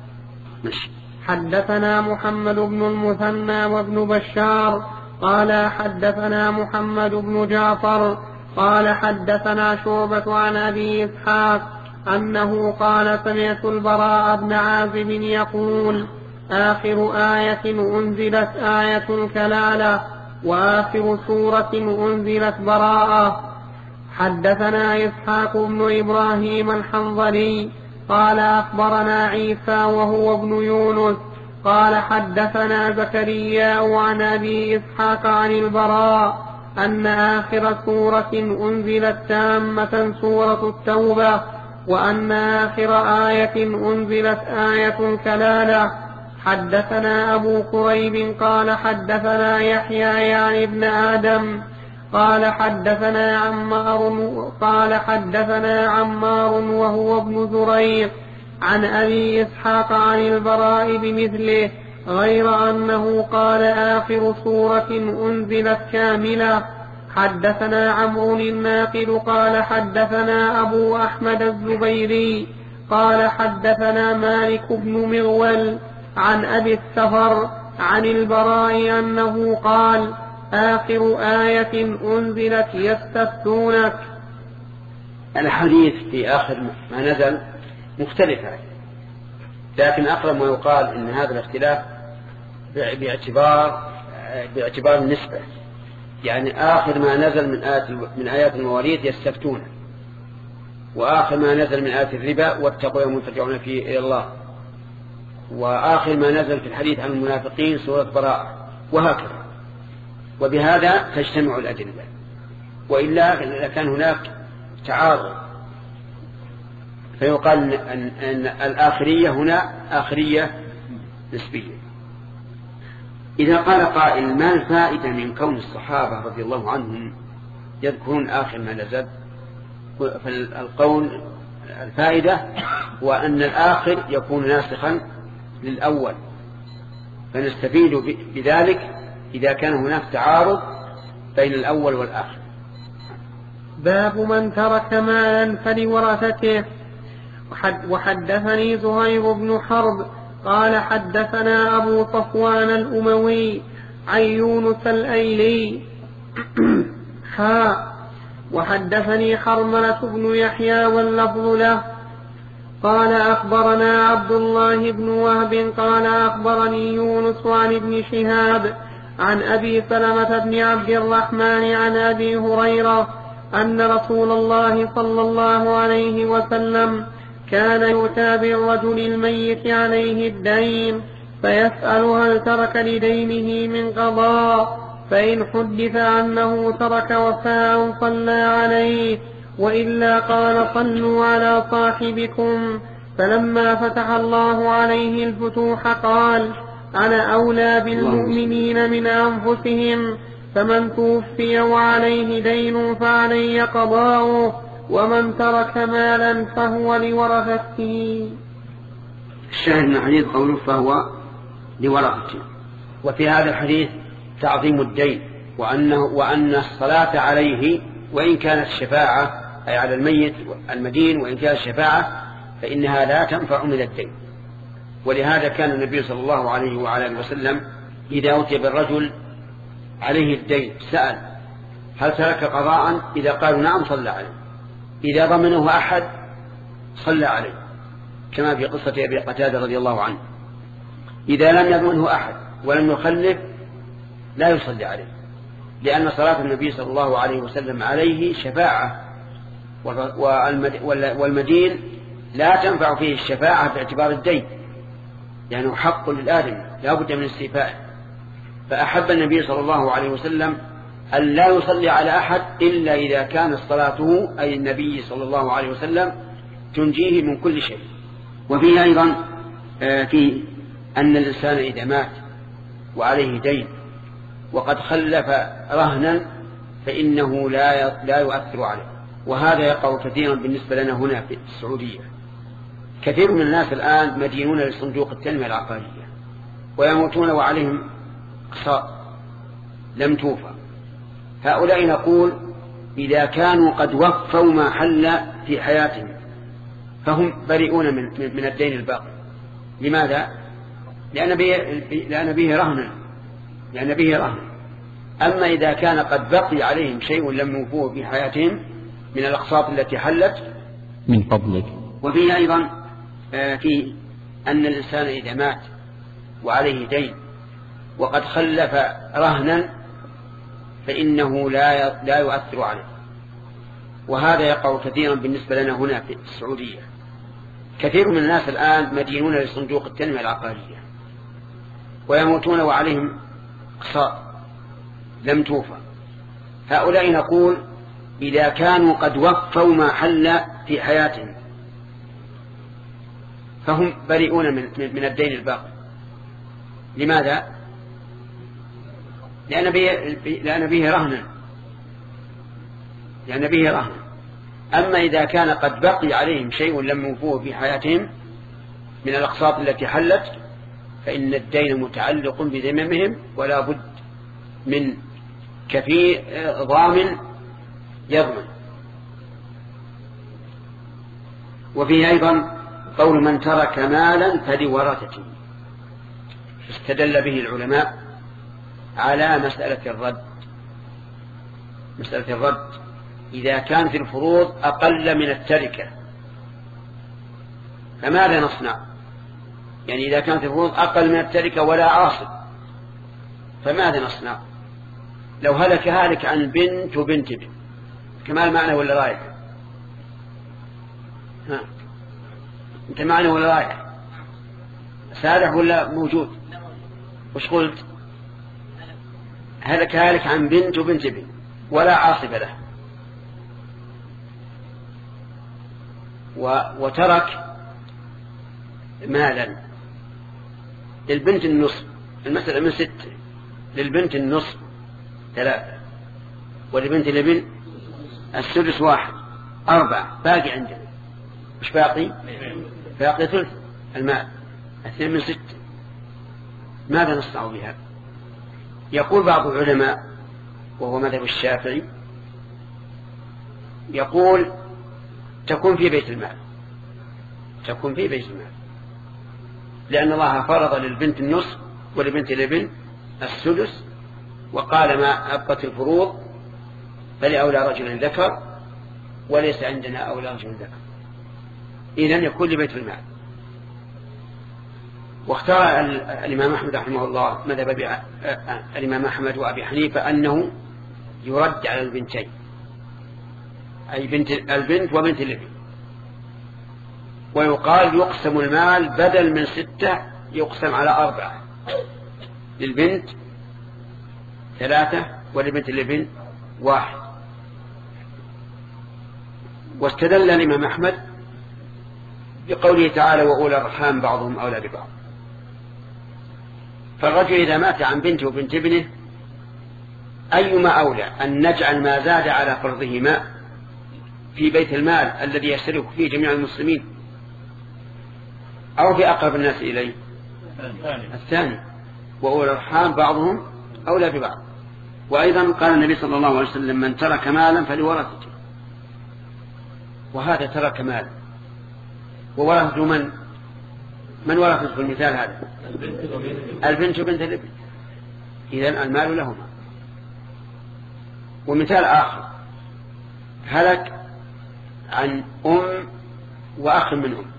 حدثنا محمد بن المثنى وابن بشار قال حدثنا محمد بن جعفر قال حدثنا شعبة عن أبي إسحاق أنه قال سمعت البراء بن عازب يقول آخر آية أنزلت آية الكلالة وآخر سورة أنزلت براءة. حدثنا إسحاق بن إبراهيم الحنظلي قال أخبرنا عيسى وهو ابن يونس قال حدثنا زكريا عن أبي إسحاق عن البراء أن آخر سورة أنزلت تامة سورة التوبة وأن آخر آية أنزلت آية الكلالة. حدثنا أبو كريب قال حدثنا يحيى يعني ابن آدم قال حدثنا عمار وهو ابن زريق عن أبي إسحاق عن البراء بمثله غير أنه قال آخر سورة أنزلت كاملة. حدثنا عمرو الناقد قال حدثنا أبو أحمد الزبيري قال حدثنا مالك بن مغول عن أبي السفر عن البراء أنه قال آخر آية أنزلت يستفتونك. الحديث في آخر ما نزل مختلفة، لكن أقرب ما يقال إن هذا الاختلاف باعتبار النسبة، يعني آخر ما نزل من آيات المواريث يستفتون، وآخر ما نزل من آيات الربا واتقوا يوم ترجعون فيه إلى الله، وآخر ما نزل في الحديث عن المنافقين سورة براءة، وهكذا. وبهذا تجتمع الأدلة، وإلا كان هناك تعارض، فيقال أن الآخرية هنا آخرية نسبية. إذا قال قائل ما الفائدة من كون الصحابة رضي الله عنهم يذكرون آخر ما نزل؟ فالقول الفائدة وأن الآخر يكون ناسخا للأول، فنستفيد بذلك إذا كان هناك تعارض بين الأول والآخر. باب من ترك مالا فلورثته. وحدثني زهير بن حرب قال حدثنا أبو صفوان الأموي عن يونس الأيلي وحدثني حرملة بن يحيى واللفظ له قال أخبرنا عبد الله بن وهب قال أخبرني يونس عن ابن شهاب عن أبي سلمة بن عبد الرحمن عن أبي هريرة أن رسول الله صلى الله عليه وسلم كان يؤتى بالرجل الميت عليه الدين فيسأل هل ترك لدينه من قضاء، فإن حدث أنه ترك وفاء صلى عليه، وإلا قال صلوا على صاحبكم. فلما فتح الله عليه الفتوح قال أنا أولى بالمؤمنين من أنفسهم، فمن توفي وعليه دين فعلي قضاؤه، ومن ترك مالا فهو لورثته. الشاهد من الحديث قوله فهو لورثته. وفي هذا الحديث تعظيم الدين، وأن الصلاة عليه وإن كانت شفاعة أي على الميت المدين، وإن كانت شفاعة فإنها لا تنفع من الدين. ولهذا كان النبي صلى الله عليه وعلى وسلم إذا أتي بالرجل عليه الدين سأل هل ترك قضاء؟ إذا قالوا نعم صلى عليه، إذا ضمنه أحد صلى عليه، كما في قصة أبي قتادة رضي الله عنه. إذا لم يضمنه أحد ولم يخلف لا يصلي عليه، لأن صلاة النبي صلى الله عليه وسلم عليه شفاعة، والمدين لا تنفع فيه الشفاعة باعتبار الدين، لأنه حق للآدم لا بد من استيفائه. فأحب النبي صلى الله عليه وسلم أن لا يصلي على أحد إلا إذا كانت صلاته أي النبي صلى الله عليه وسلم تنجيه من كل شيء. وفيه أيضا في أن الإنسان إذا مات وعليه دين وقد خلف رهنا فإنه لا يؤثر عليه، وهذا يقع كثيرا بالنسبة لنا هنا في السعودية. كثير من الناس الآن مدينون لصندوق التنمية العقارية ويموتون وعليهم أقساط لم توفى. هؤلاء نقول إذا كانوا قد وفوا ما حل في حياتهم فهم بريئون من الدين الباقي. لماذا؟ لأن به رهن. أما إذا كان قد بقي عليهم شيء لم يوفوه في حياتهم من الأقساط التي حلت، من فضلك وفيه أيضا فيه أن الإنسان إذا مات وعليه دين وقد خلف رهنا فإنه لا يؤثر عليه. وهذا يقع كثيرا بالنسبة لنا هنا في السعودية. كثير من الناس الآن مدينون لصندوق التنمية العقارية ويموتون وعليهم أقساط لم توفى. هؤلاء نقول إذا كانوا قد وفوا ما حل في حياتهم فهم بريئون من الدين الباقي. لماذا؟ لأن به رهنا. أما إذا كان قد بقي عليهم شيء لم يوفوه في حياتهم من الأقساط التي حلت فإن الدين متعلق بذممهم ولا بد من كفيل ضامن يضمن. وفيه أيضا قول من ترك مالا فلورثته، استدل به العلماء على مسألة الرد إذا كانت الفروض أقل من التركة فماذا نصنع؟ يعني إذا كانت الفروض أقل من التركة ولا عاصب فماذا نصنع؟ لو هلك عن بنت وبنت ابن كمال معنى ولا رايح؟ أنت معنى ولا رايح؟ سارح ولا موجود؟ وش قلت؟ هلك عن بنت وبنت ابن ولا عاصب له وترك مالا للبنت النصف، المسألة من 6، للبنت النصف 3 ولبنت الابن السدس 1 4 باقي عندنا. مش باقي ثلث المال 2 من 6. ماذا نصنع بها؟ يقول بعض العلماء وهو مذهب الشافعي يقول تكون في بيت المال لأن الله فرض للبنت النصف ولبنت الابن السدس وقال ما أبقت الفروض فلأولى رجل ذكر وليس عندنا أولى رجل ذكر، إذن يكون لبيت المال. واختار الإمام أحمد رحمه الله مذهب الإمام أحمد وأبي حنيفة أنه يرد على البنتين، أي البنت وبنت الابن، ويقال يقسم المال بدل من 6 يقسم على 4 للبنت 3 ولبنت الابن 1. واستدل الإمام أحمد بقوله تعالى وأولى الأرحام بعضهم أولى ببعض. فالرجل إذا مات عن بنته وبنت ابنه أيما أولى أن نجعل ما زاد على فرضهما في بيت المال الذي يشترك فيه جميع المسلمين أو في أقرب الناس إليه؟ الثاني، وأولى الأرحام بعضهم أولى ببعض. وأيضا قال النبي صلى الله عليه وسلم من ترك مالا فلورثته، وهذا ترك مال وورثته من ورثته في المثال هذا؟ البنت وبنت الابن، إذن المال لهما. ومثال آخر هلك عن أم وأخ من أم،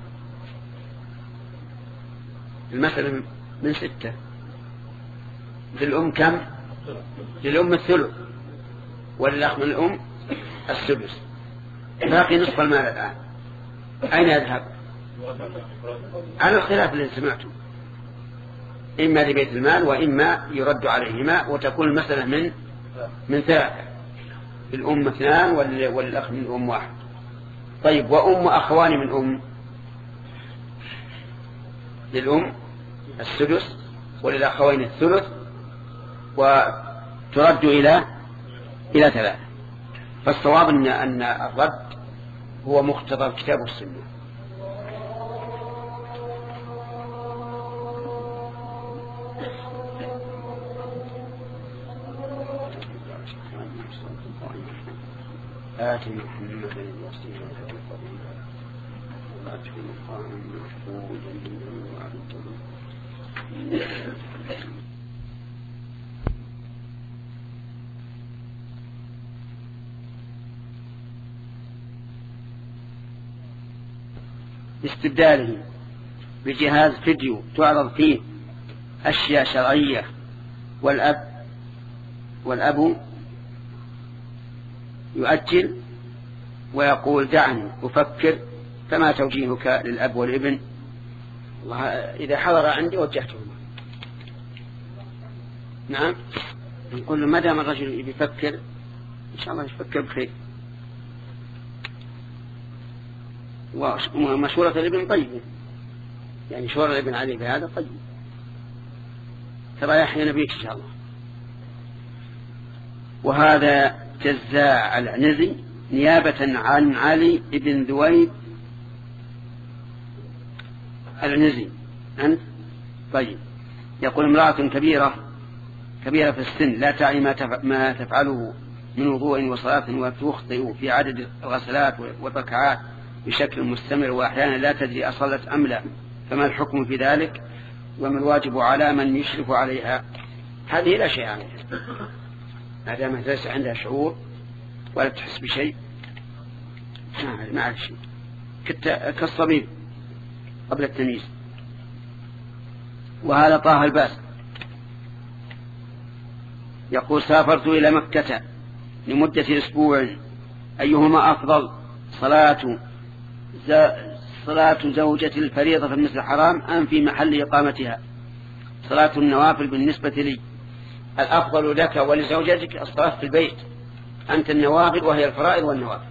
المسألة من 6، للأم كم؟ للأم الثلث وللأخ من الأم السدس، باقي نصف المال الآن أين يذهب؟ على الخلاف الذي سمعته، إما لبيت المال وإما يرد عليهما وتكون المسألة من 3، للأم 2 وللأخ من الأم 1. طيب وأم أخوان من أم، للأم السدس وللأخوين الثلث وترد إلى 3. فالصواب أن الرد هو مقتضى الكتاب والسنة. آتي محمدا الوسيلة والفضيلة وآتي مقاما محمودا وعلى باستبداله بجهاز فيديو تعرض فيه أشياء شرعية والأب يؤجل ويقول دعني أفكر، فما توجيهك للأب والابن؟ والله إذا حضر عندي وجهتهما. نعم، نقول له ما دام الرجل يفكر إن شاء الله يفكر بخير. ومشورة الابن طيبة، يعني شورة الابن عليه بهذا طيب، ترى يحيى نبيك إن شاء الله. وهذا جزاء العنزي نيابة عن علي بن ذويب العنزي. أنت طيب. يقول امرأة كبيرة في السن لا تعي ما تفعله من وضوء وصلاة وتخطئ في عدد الغسلات والركعات بشكل مستمر، وأحيانا لا تدري أصلت أم لا، فما الحكم في ذلك؟ وما الواجب على من يشرف عليها؟ هذه لا شيء عنها، ما دام ليس عندها شعور ولا تحس بشيء ما عندها شيء، كالصبيب قبل التمييز. وهذا طه الباس يقول سافرت إلى مكة لمدة أسبوع، أيهما أفضل، صلاة زوجة الفريضة في المسجد الحرام أم في محل إقامتها؟ صلاة النوافل بالنسبة لي الأفضل لك ولزوجتك الصلاة في البيت، أنت النوافل وهي الفرائض والنوافل.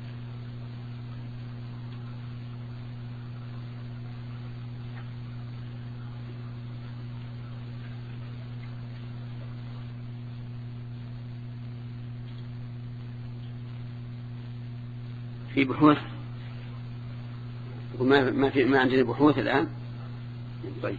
في بحوث ما عندنا بحوث الآن. طيب.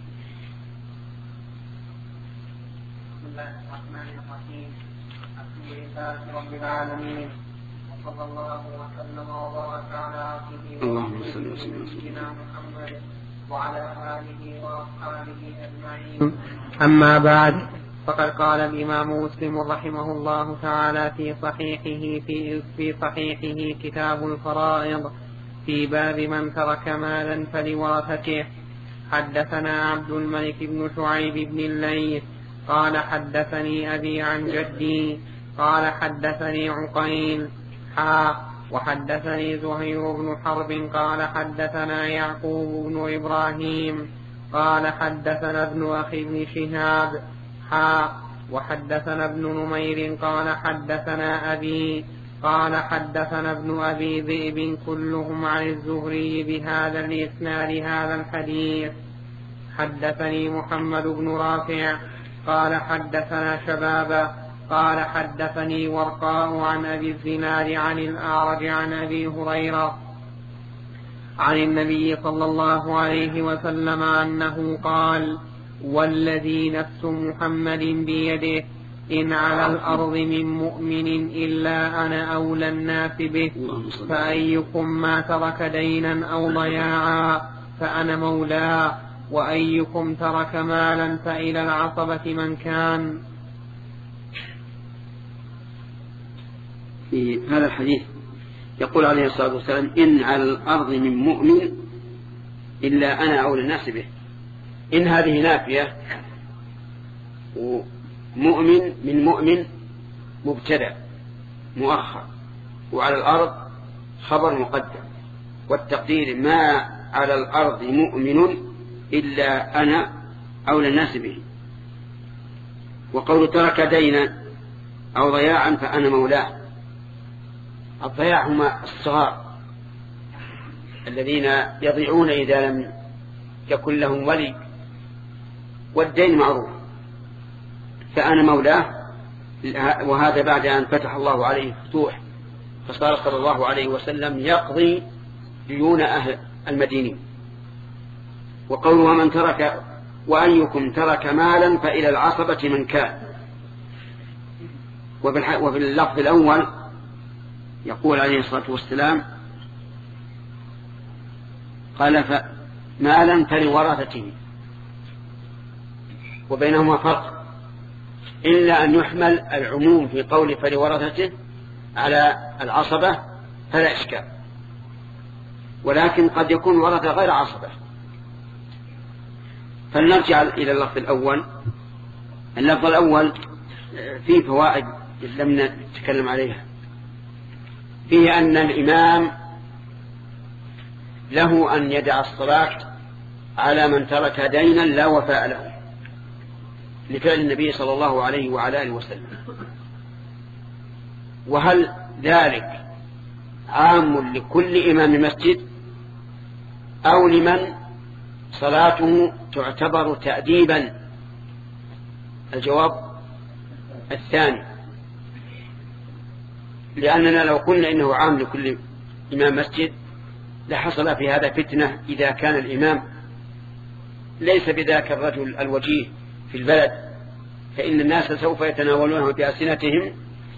بسم الله الرحمن الرحيم، الحمد لله رب العالمين، وصلى الله وسلم وبارك على عبده ورسوله سيدنا محمد وعلى آله وأصحابه أجمعين. أما بعد، فقد قال الإمام مسلم رحمه الله تعالى في صحيحه كتاب الفرائض في باب من ترك مالا فلورثته. حدثنا عبد الملك بن شعيب بن الليث قال حدثني أبي عن جدي قال حدثني عقيل وحدثني زهير بن حرب قال حدثنا يعقوب بن إبراهيم قال حدثنا ابن أخي بن شهاب وحدثنا ابن نمير قال حدثنا أبي قال حدثنا ابن أبي ذئب كلهم عن الزهري بهذا الإسناد هذا الحديث. حدثني محمد بن رافع قال حدثنا شبابا قال حدثني ورقاء عن أبي الزناد عن الأعرج عن أبي هريرة عن النبي صلى الله عليه وسلم أنه قال: والذي نفس محمد بيده إن على الأرض من مؤمن إلا أنا أولى الناس به، فأيكم ما ترك دينا أو ضياعا فأنا مولاه، وأيكم ترك مالا فإلى العصبة من كان. في هذا الحديث يقول عليه الصلاة والسلام: إن على الأرض من مؤمن إلا أنا أولى الناس به. إن هذه نافية، ومؤمن من مؤمن مبتدأ مؤخر، وعلى الأرض خبر مقدم، والتقدير ما على الأرض مؤمن إلا أنا أولى الناس به. وقول ترك دينا أو ضياعا فأنا مولاه. الضياع هم الصغار الذين يضيعون إذا لم يكن لهم ولي، والدين معروف، فأنا مولاه. وهذا بعد أن فتح الله عليه فتوح، فصار صلى الله عليه وسلم يقضي ديون أهل المدينين. وقوله من ترك وأيكم ترك مالا فإلى العصبة من كان. وفي اللفظ الأول يقول عليه الصلاة والسلام: قال مالا فلورثته، وبينهما فرق، إلا أن يحمل العموم في قول فلورثته على العصبة فلا إشكال. ولكن قد يكون ورث غير عصبة. فلنرجع إلى اللفظ الأول. اللفظ الأول فيه فوائد لم نتكلم عليها. فيه أن الإمام له أن يدع الصلاة على من ترك دينا لا وفاء له، لفعل النبي صلى الله عليه وعلى آله وسلم. وهل ذلك عام لكل إمام مسجد أو لمن صلاته تعتبر تأديبا؟ الجواب الثاني، لأننا لو قلنا إنه عام لكل إمام مسجد لحصل في هذا فتنة إذا كان الإمام ليس بذاك الرجل الوجيه في البلد، فإن الناس سوف يتناولونه بألسنتهم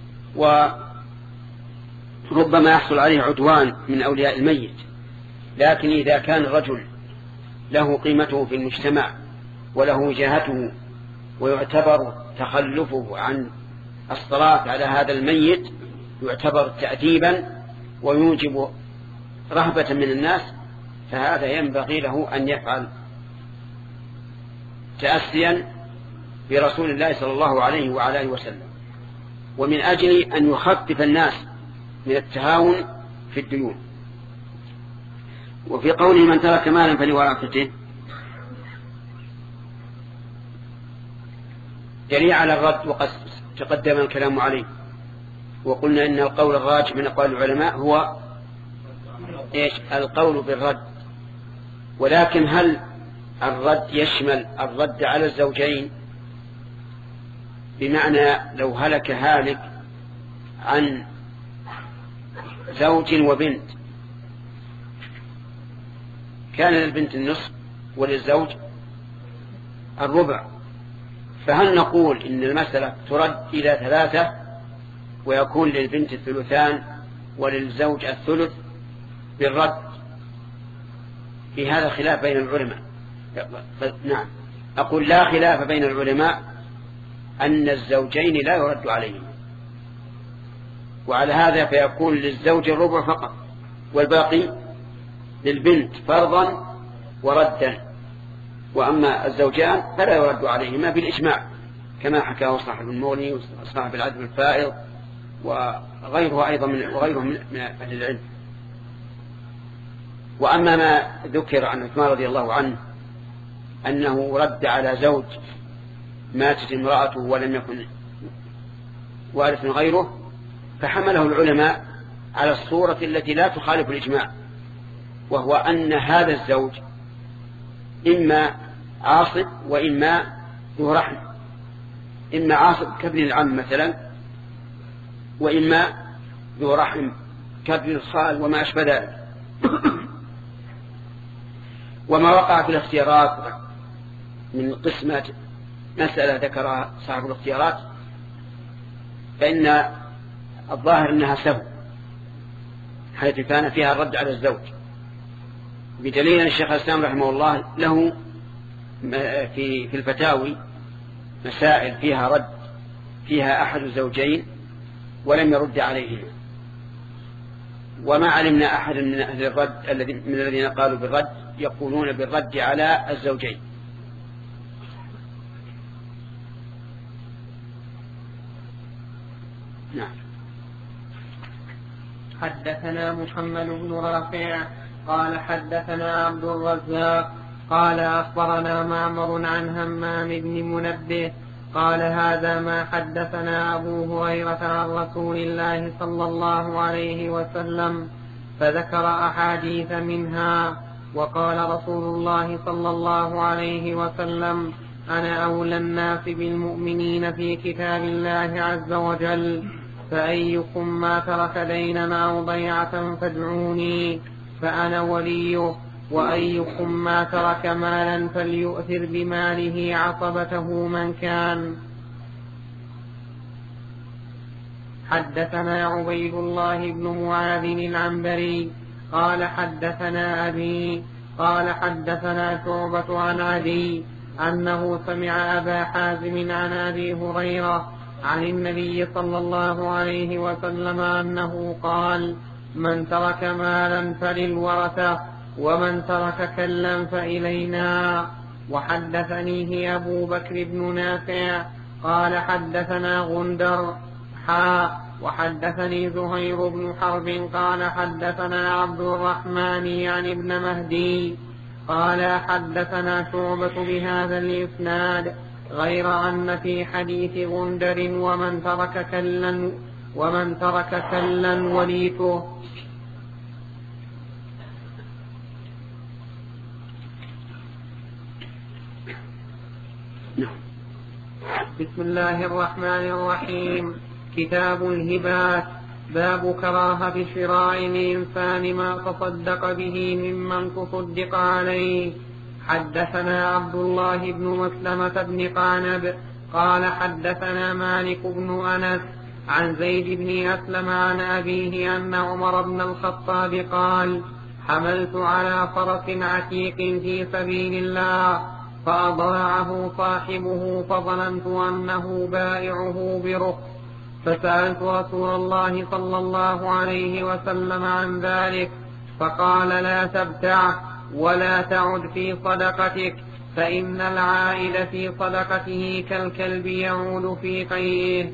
وربما يحصل عليه عدوان من أولياء الميت. لكن إذا كان الرجل له قيمته في المجتمع وله وجاهته ويعتبر تخلفه عن الصلاة على هذا الميت يعتبر تأديبا ويوجب رهبة من الناس، فهذا ينبغي له أن يفعل تأسيا برسول الله صلى الله عليه وعلى آله وسلم، ومن أجل أن يخفف الناس من التهاون في الديون. وفي قوله من ترك مالا فلورثته دليل على الرد، وقد تقدم الكلام عليه، وقلنا إن القول الراجح من أقوال العلماء هو القول بالرد. ولكن هل الرد يشمل الرد على الزوجين؟ بمعنى لو هلك هالك عن زوج وبنت كان للبنت النصف وللزوج الربع، فهل نقول إن المسألة ترد إلى 3 ويكون للبنت الثلثان وللزوج الثلث بالرد؟ في هذا خلاف بين العلماء. نعم، أقول لا خلاف بين العلماء أن الزوجين لا يرد عليهم، وعلى هذا فيكون للزوج الربع فقط والباقي للبنت فرضا وردا، وأما الزوجان فلا يرد عليهما بالإجماع كما حكاه صاحب المغني وصاحب العدل الفائض وغيره أيضا من أهل العلم. وأما ما ذكر عن عثمان رضي الله عنه أنه رد على زوج ماتت امرأته ولم يكن وارث غيره، فحمله العلماء على الصورة التي لا تخالف الإجماع، وهو أن هذا الزوج إما عاصب وإما ذو رحم، إما عاصب كابن العم مثلا، وإما ذو رحم كابن الخال وما أشبه ذلك. وما وقع في الاختيارات من قسمة مسألة ذكرها صاحب الاختيارات فإن الظاهر أنها سهو، حيث كان فيها الرد على الزوج، بدليل أن الشيخ الإسلام رحمه الله له في الفتاوي مسائل فيها رد فيها أحد الزوجين ولم يرد عليهما، وما علمنا أحد من أهل الرد من الذين قالوا بالرد يقولون بالرد على الزوجين. نعم. حدثنا محمد بن رافع قال حدثنا عبد الرزاق قال أخبرنا معمر عن همام بن منبه قال هذا ما حدثنا أبو هريرة عن رسول الله صلى الله عليه وسلم، فذكر أحاديث منها، وقال رسول الله صلى الله عليه وسلم أنا أولى الناس بالمؤمنين في كتاب الله عز وجل، فأيكم ما ترك دينا أو ضيعة فادعوني فأنا وليه، وأيكم ما ترك مالا فليؤثر بماله عصبته من كان. حدثنا عبيد الله بن معاذ العنبري قال حدثنا أبي قال حدثنا شعبة عن عدي أنه سمع أبا حازم عن أبي هريرة عن النبي صلى الله عليه وسلم أنه قال من ترك مالا فللورثة ومن ترك كلا فإلينا. وحدثنيه أبو بكر بن نافع قال حدثنا غندر وحدثني زهير بن حرب قال حدثنا عبد الرحمن يعني ابن مهدي قال حدثنا شعبة بهذا الإسناد غير أن في حديث غندر ومن ترك كلا وليته. بسم الله الرحمن الرحيم. كتاب الهبات. باب كراهة شراء الإنسان ما تصدق به ممن تصدق عليه. حدثنا عبد الله بن مسلمة بن قعنب قال حدثنا مالك بن أنس عن زيد بن أسلم عن أبيه أن عمر بن الخطاب قال حملت على فرس عتيق في سبيل الله فأضاعه صاحبه فظننت أنه بائعه برخص فسألت رسول الله صلى الله عليه وسلم عن ذلك فقال لا تبتعه ولا تعد في صدقتك فإن العائد في صدقته كالكلب يعود في قيئه.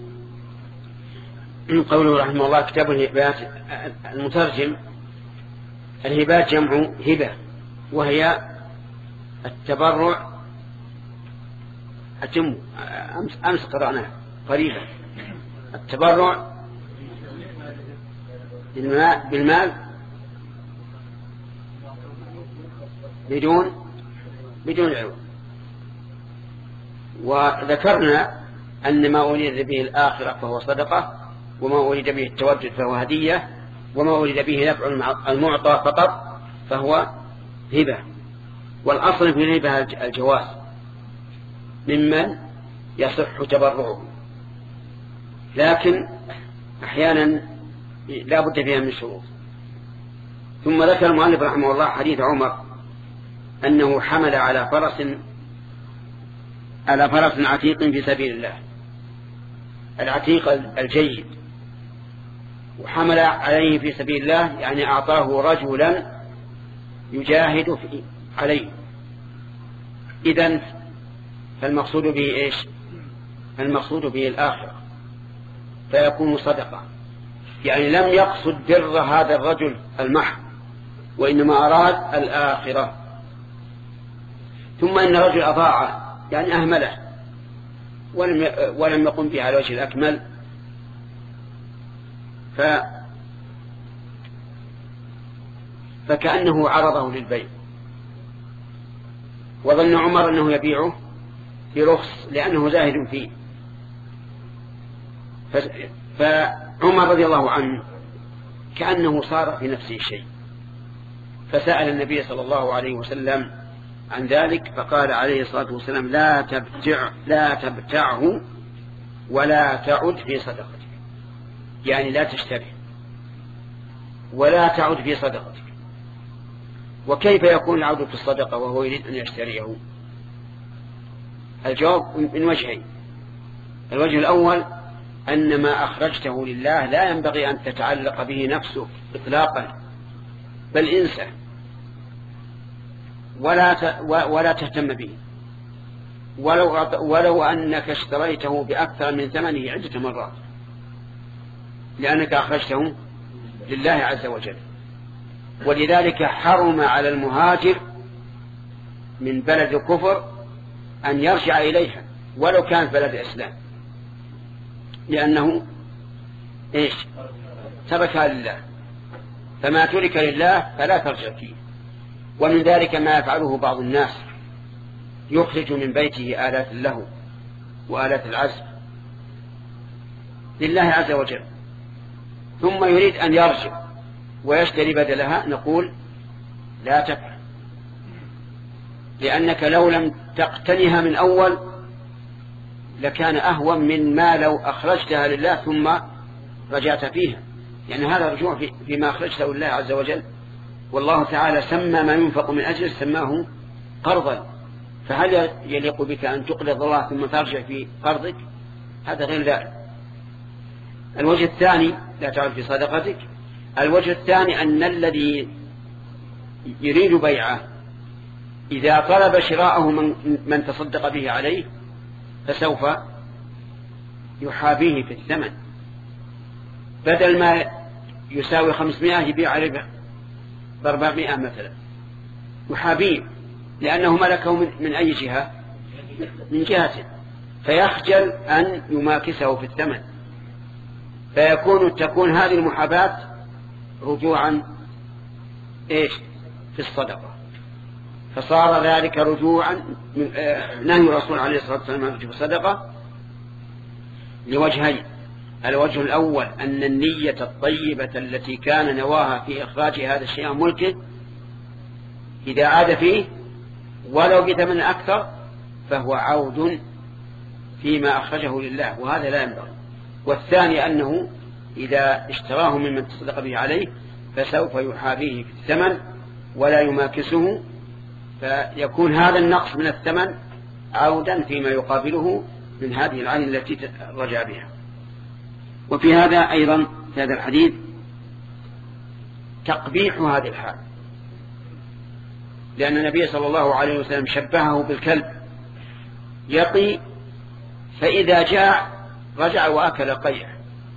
قوله رحمه الله كتاب الهبات. المترجم الهبات جمع هبة وهي التبرع. أمس قرأناها قريبا. التبرع بالمال بدون عوض. وذكرنا أن ما أريد به الآخرة فهو صدقة وما أريد به التوجد فهو هدية وما أريد به نفع المعطى فقط فهو هبة. والأصل في الهبة الجواز ممن يصح تبرعه لكن أحيانا لا بد فيها من شروط. ثم ذكر المؤلف رحمه الله حديث عمر أنه حمل على فرس عتيق في سبيل الله. العتيق الجيد وحمل عليه في سبيل الله يعني أعطاه رجلا يجاهد عليه. إذن فالمقصود به إيش؟ المقصود به الآخرة فيكون صدقة. يعني لم يقصد بر هذا الرجل المحض وإنما أراد الآخرة. ثم إن الرجل أضاعه يعني أهمله ولم يقم به على وجه الأكمل فكأنه عرضه للبيع وظن عمر أنه يبيعه برخص لأنه زاهد فيه. فعمر رضي الله عنه كأنه صار في نفسه شيء فسأل النبي صلى الله عليه وسلم عن ذلك فقال عليه الصلاة والسلام لا تبتعه ولا تعد في صدقتك. يعني لا تشتري ولا تعد في صدقتك. وكيف يكون العود في الصدقة وهو يريد أن يشتريه؟ الجواب من وجهين. الوجه الأول أن ما أخرجته لله لا ينبغي أن تتعلق به نفسه إطلاقا بل انسى ولا تهتم به ولو أنك اشتريته بأكثر من ثمنه عدة مرات لأنك أخرجته لله عز وجل. ولذلك حرم على المهاجر من بلد كفر أن يرجع إليها ولو كان بلد إسلام لأنه إيش؟ تركها لله. فما ترك لله فلا ترجع فيه. ومن ذلك ما يفعله بعض الناس يخرج من بيته آلات اللهو وآلات العزف لله عز وجل ثم يريد أن يرجع ويشتري بدلها نقول لا تفعل لأنك لو لم تقتنها من أول لكان أهون من ما لو أخرجتها لله ثم رجعت فيها. يعني هذا رجوع فيما أخرجته لله عز وجل. والله تعالى سمى ما ينفق من أجل سماه قرضا. فهل يليق بك أن تقرض الله ثم ترجع في قرضك؟ هذا غير ذلك. الوجه الثاني لا تعد في صدقتك الوجه الثاني أن الذي يريد بيعه إذا طلب شراءه من تصدق به عليه فسوف يحابيه في الثمن، بدل ما يساوي 500 يبيع عليه ب400 مثلا، يحابيه لأنه ملكه من أي جهة؟ من جهته، فيخجل أن يماكسه في الثمن، تكون هذه المحاباة رجوعا في الصدقة، فصار ذلك رجوعا من نهي الرسول عليه الصلاة والسلام عن رجوع الصدقة لوجهين. الوجه الأول أن النية الطيبة التي كان نواها في إخراج هذا الشيء عن ملكه إذا عاد فيه ولو بثمن أكثر فهو عود فيما أخرجه لله، وهذا لا ينبغي. والثاني أنه إذا اشتراه ممن تصدق به عليه فسوف يحابيه في الثمن ولا يماكسه، فيكون هذا النقص من الثمن عودا فيما يقابله من هذه العين التي رجع بها. وفي هذا أيضا في هذا الحديث تقبيح هذه الحال، لأن النبي صلى الله عليه وسلم شبهه بالكلب يقي فإذا جاع رجع وأكل قيح.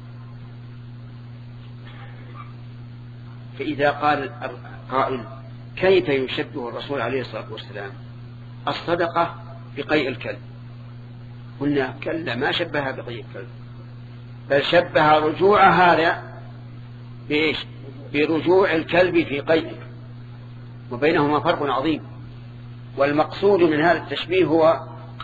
فإذا قال قائل كيف يشبه الرسول عليه الصلاة والسلام الصدقة بقيء الكلب؟ قلنا كلا، ما شبهها بقيء الكلب، بل شبه رجوع هذا بإيش؟ برجوع الكلب في قيئه، وبينهما فرق عظيم. والمقصود من هذا التشبيه هو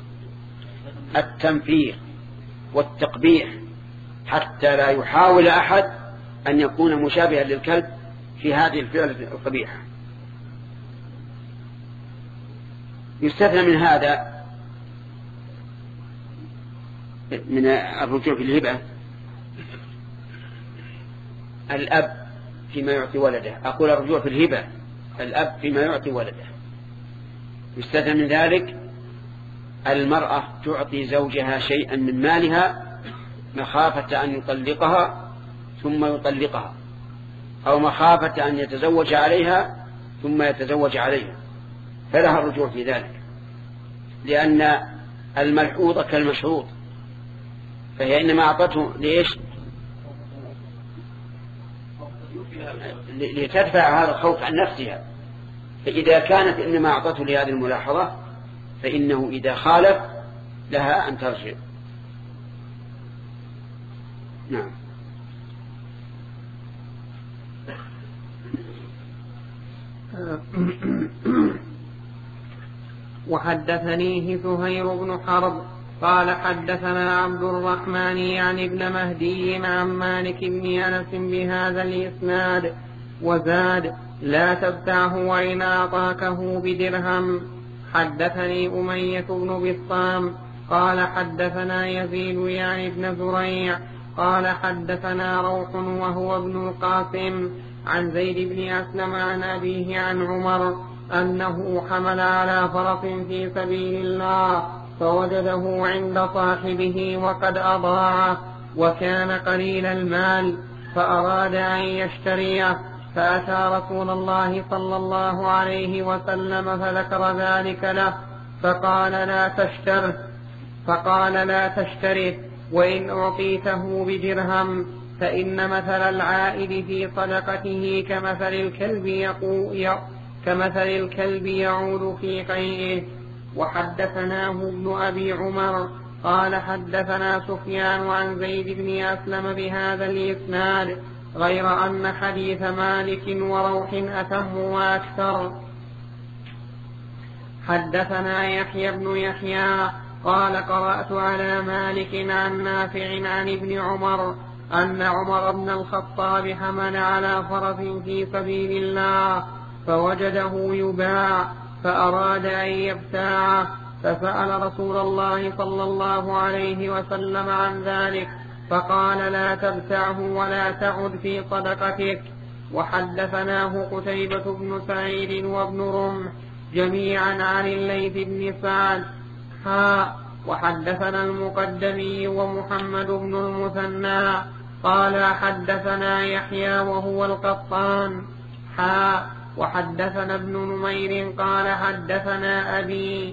التنفير والتقبيح حتى لا يحاول أحد أن يكون مشابها للكلب في هذه الفعل القبيحة. يستثنى من هذا من الرجوع في الهبة الأب فيما يعطي ولده. أقول الرجوع في الهبة الأب فيما يعطي ولده. يستثنى من ذلك المرأة تعطي زوجها شيئا من مالها مخافة أن يطلقها ثم يطلقها، أو مخافة أن يتزوج عليها ثم يتزوج عليها، فلها الرجوع في ذلك، لأن الملحوظ كالمشروط، فهي إنما أعطته ليش؟ لتدفع هذا الخوف عن نفسها. فإذا كانت إنما أعطته لهذه الملاحظة فإنه إذا خالف لها أن ترجع. نعم. وحدثنيه زهير بن حرب قال حدثنا عبد الرحمن يعني ابن مهدي عن مالك بن أنس بهذا الإسناد وزاد لا تبتعه وإن أعطاكه بدرهم. حدثني أمية بن بسطام قال حدثنا يزيد يعني ابن زريع قال حدثنا روح وهو ابن القاسم عن زيد بن أسلم عن أبيه عن عمر أنه حمل على فرس في سبيل الله فوجده عند صاحبه وقد أضاعه وكان قليل المال فأراد أن يشتريه، فأتى رسول الله صلى الله عليه وسلم فذكر ذلك له فقال لا تشتره وإن أعطيته بدرهم، فإن مثل العائد في صدقته كمثل الكلب يعود في قيئه. وحدثناه ابن أبي عمر قال حدثنا سفيان عن زيد بن أسلم بهذا الإسناد غير أن حديث مالك وروح أتم وأكثر. حدثنا يحيى بن يحيى قال قرأت على مالك عن نافع عن ابن عمر أن عمر بن الخطاب حمل على فرس في سبيل الله فوجده يباع فأراد أن يبتاعه، فسأل رسول الله صلى الله عليه وسلم عن ذلك فقال لا تبتعه ولا تعد في صدقتك. وحدثناه قتيبة بن سعيد وابن رمح جميعا عن الليث بن سعد وحدثنا المقدمي ومحمد بن المثنى قال حدثنا يحيى وهو القطان وحدثنا ابن نمير قال حدثنا أبي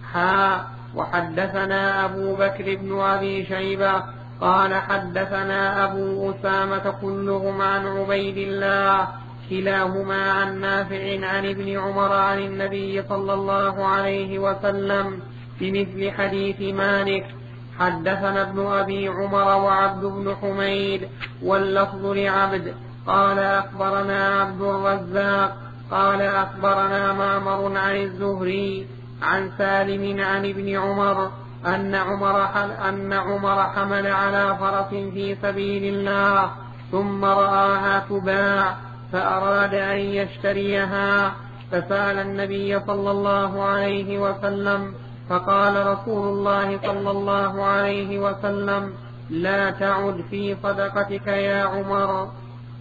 وحدثنا أبو بكر بن أبي شيبة قال حدثنا أبو أسامة كلهم عن عبيد الله كلاهما عن نافع عن ابن عمر عن النبي صلى الله عليه وسلم بمثل حديث مالك. حدثنا ابن أبي عمر وعبد بن حميد واللفظ لعبد قال أخبرنا عبد الرزاق قال أخبرنا معمر عن الزهري عن سالم عن ابن عمر أن عمر حمل على فرس في سبيل الله ثم رآها تباع فأراد أن يشتريها فسأل النبي صلى الله عليه وسلم فقال رسول الله صلى الله عليه وسلم لا تعد في صدقتك يا عمر.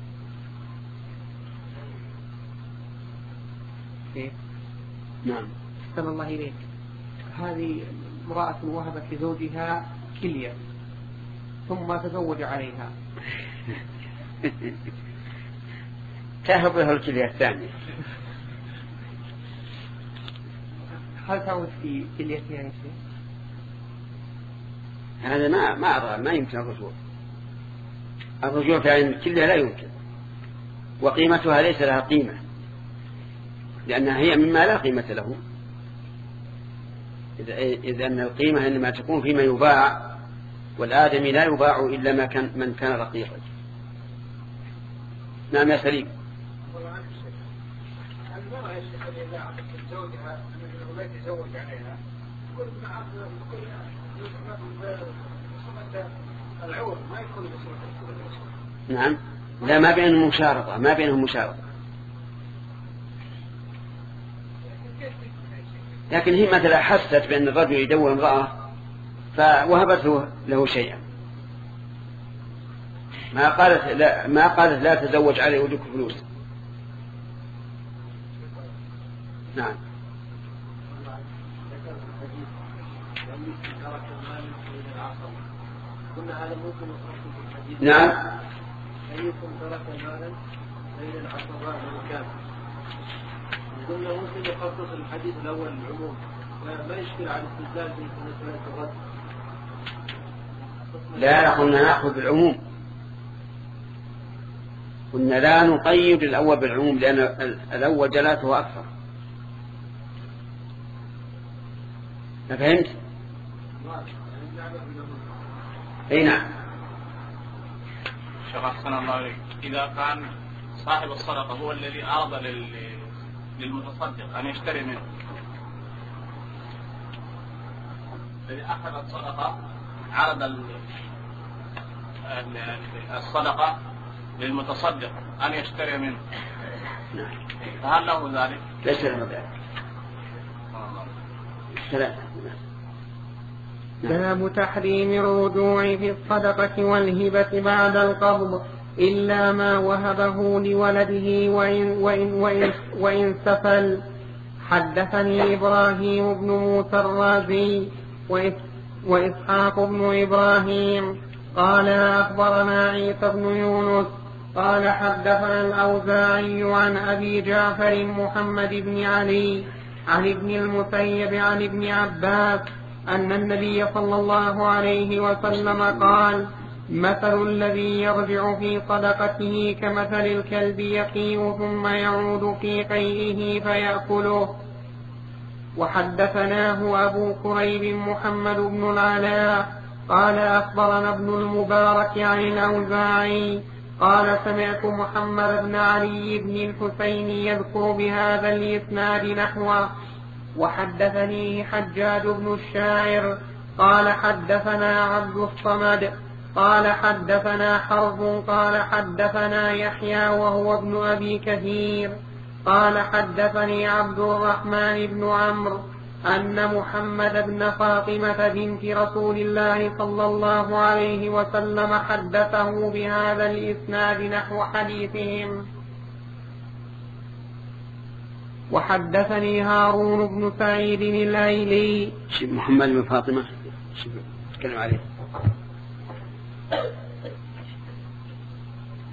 نعم. أحسن الله إليك. هذه امرأة وهبت لزوجها كلية ثم تزوج عليها تهب له الكلية الثانية. هل تعود في كليتها يا شيخ؟ هذا ما أرى ما يمكن الرجوع في عين الكلية لا يمكن، وقيمتها ليس لها قيمة لأنها هي مما لا قيمة له، إذ أن القيمة إنما تكون فيما يباع، والآدمي لا يباع إلا من كان رقيقا. نعم يا سليم. المرأة يا شيخ اللي أعطت زوجها أنه لا يتزوج عليها يقول ابن عبد العور ما يكون بصورة. نعم. لا ما بينهم مشارطة، ما بينهم مشارطة، لكن هي مثلا حست بأن الرجل يدور امرأة فوهبت له شيئا، ما قالت لا تزوج عليه ودك فلوس. نعم. نعم. أيكم ترك مالا بين العصباء والمكان. قلنا ممكن يخصص الحديث الأول العموم ما يشكل على الاستدلال في مسألة الرد. لا قلنا نأخذ بالعموم، قلنا لا نقيد الأول بالعموم لأن الأول دلالته أكثر. ما فهمت؟ أي نعم. شيخ أحسن الله عليك، إذا كان صاحب الصدقة هو الذي عرض للمتصدق أن يشتري منه، الذي أخذ الصدقة عرض الصدقة للمتصدق أن يشتري منه، فهل له ذلك؟ ليس له ذلك. باب تحريم الرجوع في الصدقة والهبة بعد القبض إلا ما وهبه لولده وإن سفل. حدثني إبراهيم بن موسى الرازي وإسحاق بن إبراهيم قال أخبرنا عيسى بن يونس قال حدثنا الأوزاعي عن أبي جعفر محمد بن علي عن ابن المسيب عن ابن عباس أن النبي صلى الله عليه وسلم قال مثل الذي يرجع في صدقته كمثل الكلب يقيء ثم يعود في قيئه فيأكله. وحدثناه أبو كريب محمد بن العلاء قال أخبرنا ابن المبارك عن الأوزاعي قال سمعت محمد بن علي بن الحسين يذكر بهذا الإسناد نحوه. وحدثني حجاج بن الشاعر قال حدثنا عبد الصمد قال حدثنا حرب قال حدثنا يحيى وهو ابن أبي كثير قال حدثني عبد الرحمن بن عمرو أن محمد بن فاطمة بنت رسول الله صلى الله عليه وسلم حدثه بهذا الإسناد نحو حديثهم. وحدثني هارون بن سعيد الأيلي. محمد بن فاطمة تكلم عليه.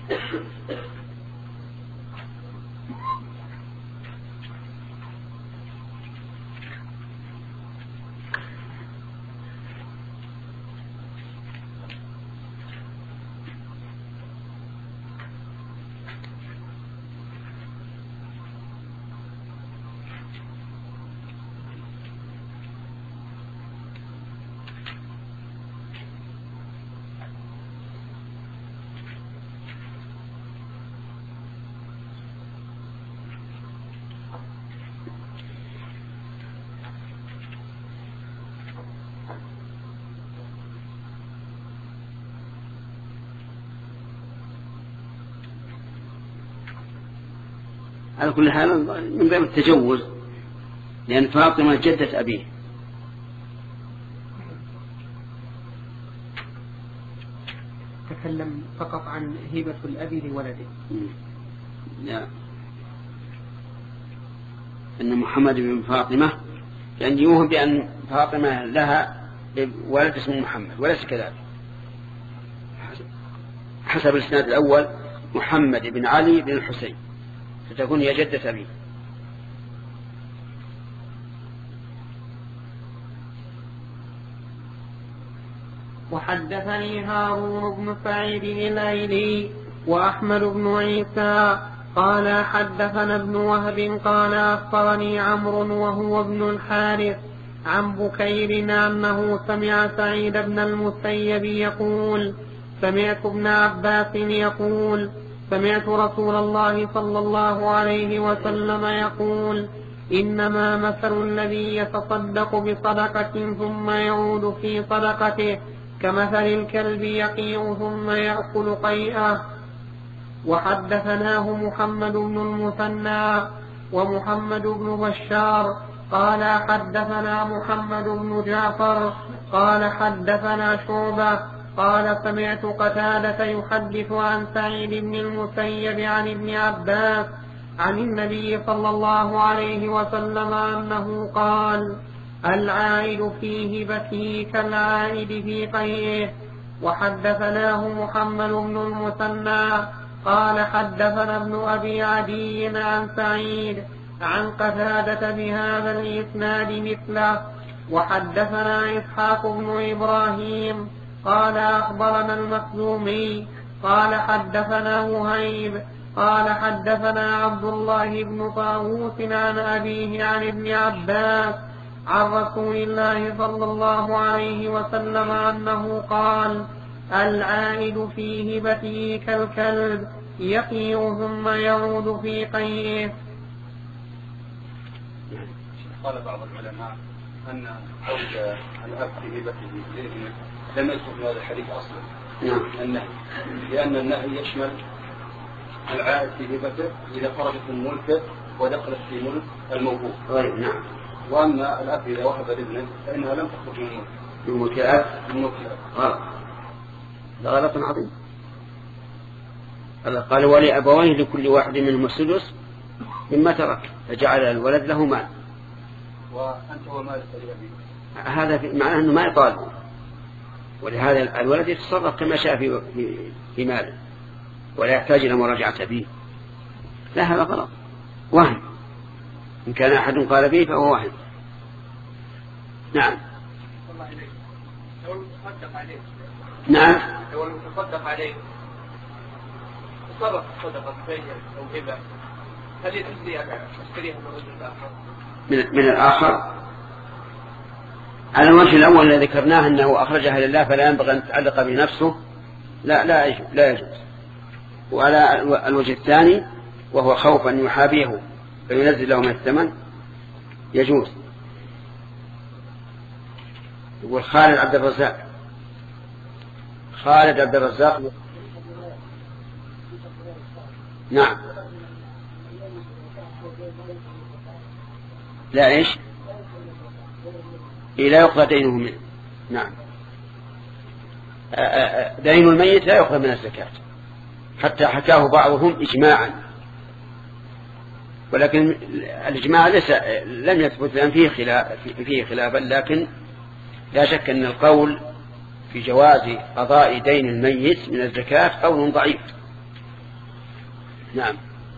على كل حال من باب التجوز، لأن فاطمة جدة أبيه. تكلم فقط عن هبة الأب لولده. لا، أن محمد بن فاطمة يعني يوهم بأن فاطمة لها ولد اسمه محمد، وليس كذلك. حسب الإسناد الأول محمد بن علي بن الحسين، فتكون هي جدة أبيه. وحدثني هارون بن سعيد الأيلي وأحمد بن عيسى قال حدثنا ابن وهب قال أخبرني عمرو وهو ابن الحارث عن بكير أنه سمع سعيد بن المسيب يقول سمعت ابن عباس يقول سمعت رسول الله صلى الله عليه وسلم يقول إنما مثل الذي يتصدق بصدقة ثم يعود في صدقته كمثل الكلب يقيء ثم يأكل قيئه. وحدثناه محمد بن المثنى ومحمد بن بشار قال حدثنا محمد بن جعفر قال حدثنا شعبة قال سمعت قتادة يحدث عن سعيد بن المسيب عن ابن عباس عن النبي صلى الله عليه وسلم أنه قال العائد في هبته كالعائد في قيئه. وحدثناه محمد بن المثنى قال حدثنا ابن أبي عدي عن سعيد عن قتادة بهذا الإسناد مثله. وحدثنا إسحاق بن إبراهيم قال أخبرنا المخزومي قال حدثنا وهيب قال حدثنا عبد الله بن طاووس عن أبيه عن ابن عباس عن رسول الله صلى الله عليه وسلم أنه قال العائد في هبته كالكلب يقيء ثم يعود في قيئه. قال بعض العلماء أن عود الأب في هبته لم يذكر في هذا الحديث أصلا النهي، لأن النهي يشمل العائد في هبته إذا خرجت من ملكه ودخلت في ملك الموهوب. نعم. وأما الأب إذا وهب لابنه فإنها لم تخرج من ملكه. من ملك الأب. من ملك الأب. هذا غلط عظيم. قال ولأبويه لكل واحد منهم السدس مما ترك فجعل الولد له مال. وأنت ومالك لأبيك. هذا معناه أنه ما يطالبه، ولهذا الولد يتصرف كما شاء في ماله ولا يحتاج إلى مراجعة أبيه. لا، هذا غلط، وهم. إن كان أحد قال به فهو وهم. نعم. لو المتصدق عليه. نعم. لو المتصدق عليه تصرف صدقة بين أو هبة، هل يجوز أن أشتريها من الرجل الآخر؟ من الآخر على الوجه الأول الذي ذكرناه أنه أخرجها لله فلا ينبغي أن تتعلق بنفسه، لا يجوز. وعلى الوجه الثاني وهو خوف أن يحابيه فينزل له من الثمن يجوز. يقول خالد عبد الرزاق نعم. لا إيش لا يقضى دينه منه. نعم. دين الميت لا يقضى من الزكاة حتى حكاه بعضهم إجماعا، ولكن الإجماع لم يثبت لأن فيه خلافا، لكن لا شك أن القول في جواز قضاء دين الميت من الزكاة قول ضعيف، نعم.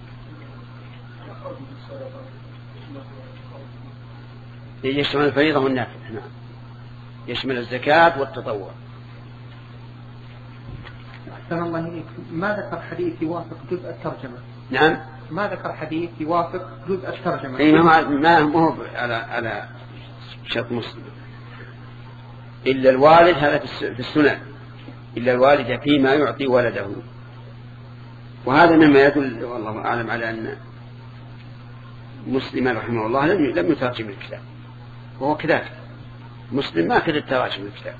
يشمل الفريضة والنافلة. نعم، يشمل الزكاة والتطوع. أحسن الله إليك. ما ذكر حديث يوافق جزء الترجمة؟ نعم، ما ذكر حديث يوافق جزء الترجمة. أي ما هو على شرط مسلم. إلا الوالد، هذا في السنة، إلا الوالد فيما يعطي ولده. وهذا مما يدل والله أعلم على أن مسلم رحمه الله لم يترجم الكتاب، وهو كذلك مسلم ما كتب تراجم الكتاب.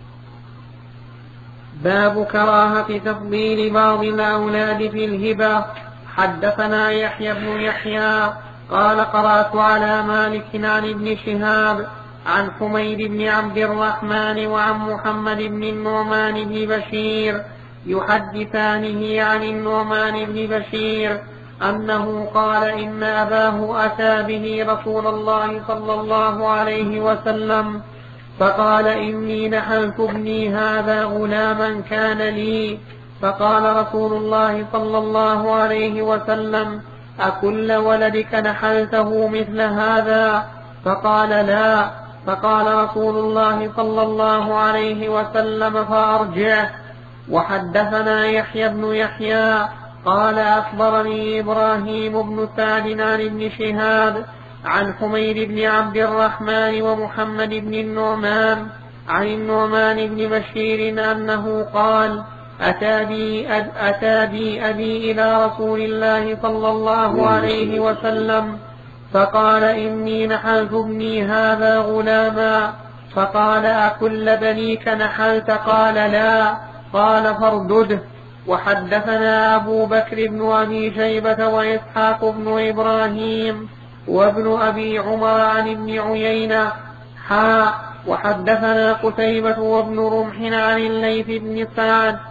باب كراهة تفضيل بعض الأولاد في الهبة. حدثنا يحيى بن يحيى قال قرأت على مالك عن ابن شهاب عن حميد بن عبد الرحمن وعن محمد بن النعمان بن بشير يحدثانه عن النعمان بن بشير أنه قال إن أباه أتى به رسول الله صلى الله عليه وسلم فقال إني نحلت ابني هذا غلاما كان لي. فقال رسول الله صلى الله عليه وسلم أكل ولدك نحلته مثل هذا؟ فقال لا. فقال رسول الله صلى الله عليه وسلم فأرجعه. وحدثنا يحيى بن يحيى قال أخبرني إبراهيم بن سعد عن ابن شهاب عن حميد بن عبد الرحمن ومحمد بن النعمان عن النعمان بن بشير أنه قال أتى بي أبي إلى رسول الله صلى الله عليه وسلم فقال إني نحلت ابني هذا غلاما. فقال أكل بنيك نحلت؟ قال لا. قال فاردده. وحدثنا أبو بكر بن أبي شيبة وإسحاق بن إبراهيم وابن أبي عمر عن ابن عيينة وحدثنا قتيبة وابن رمح عن الليث بن سعد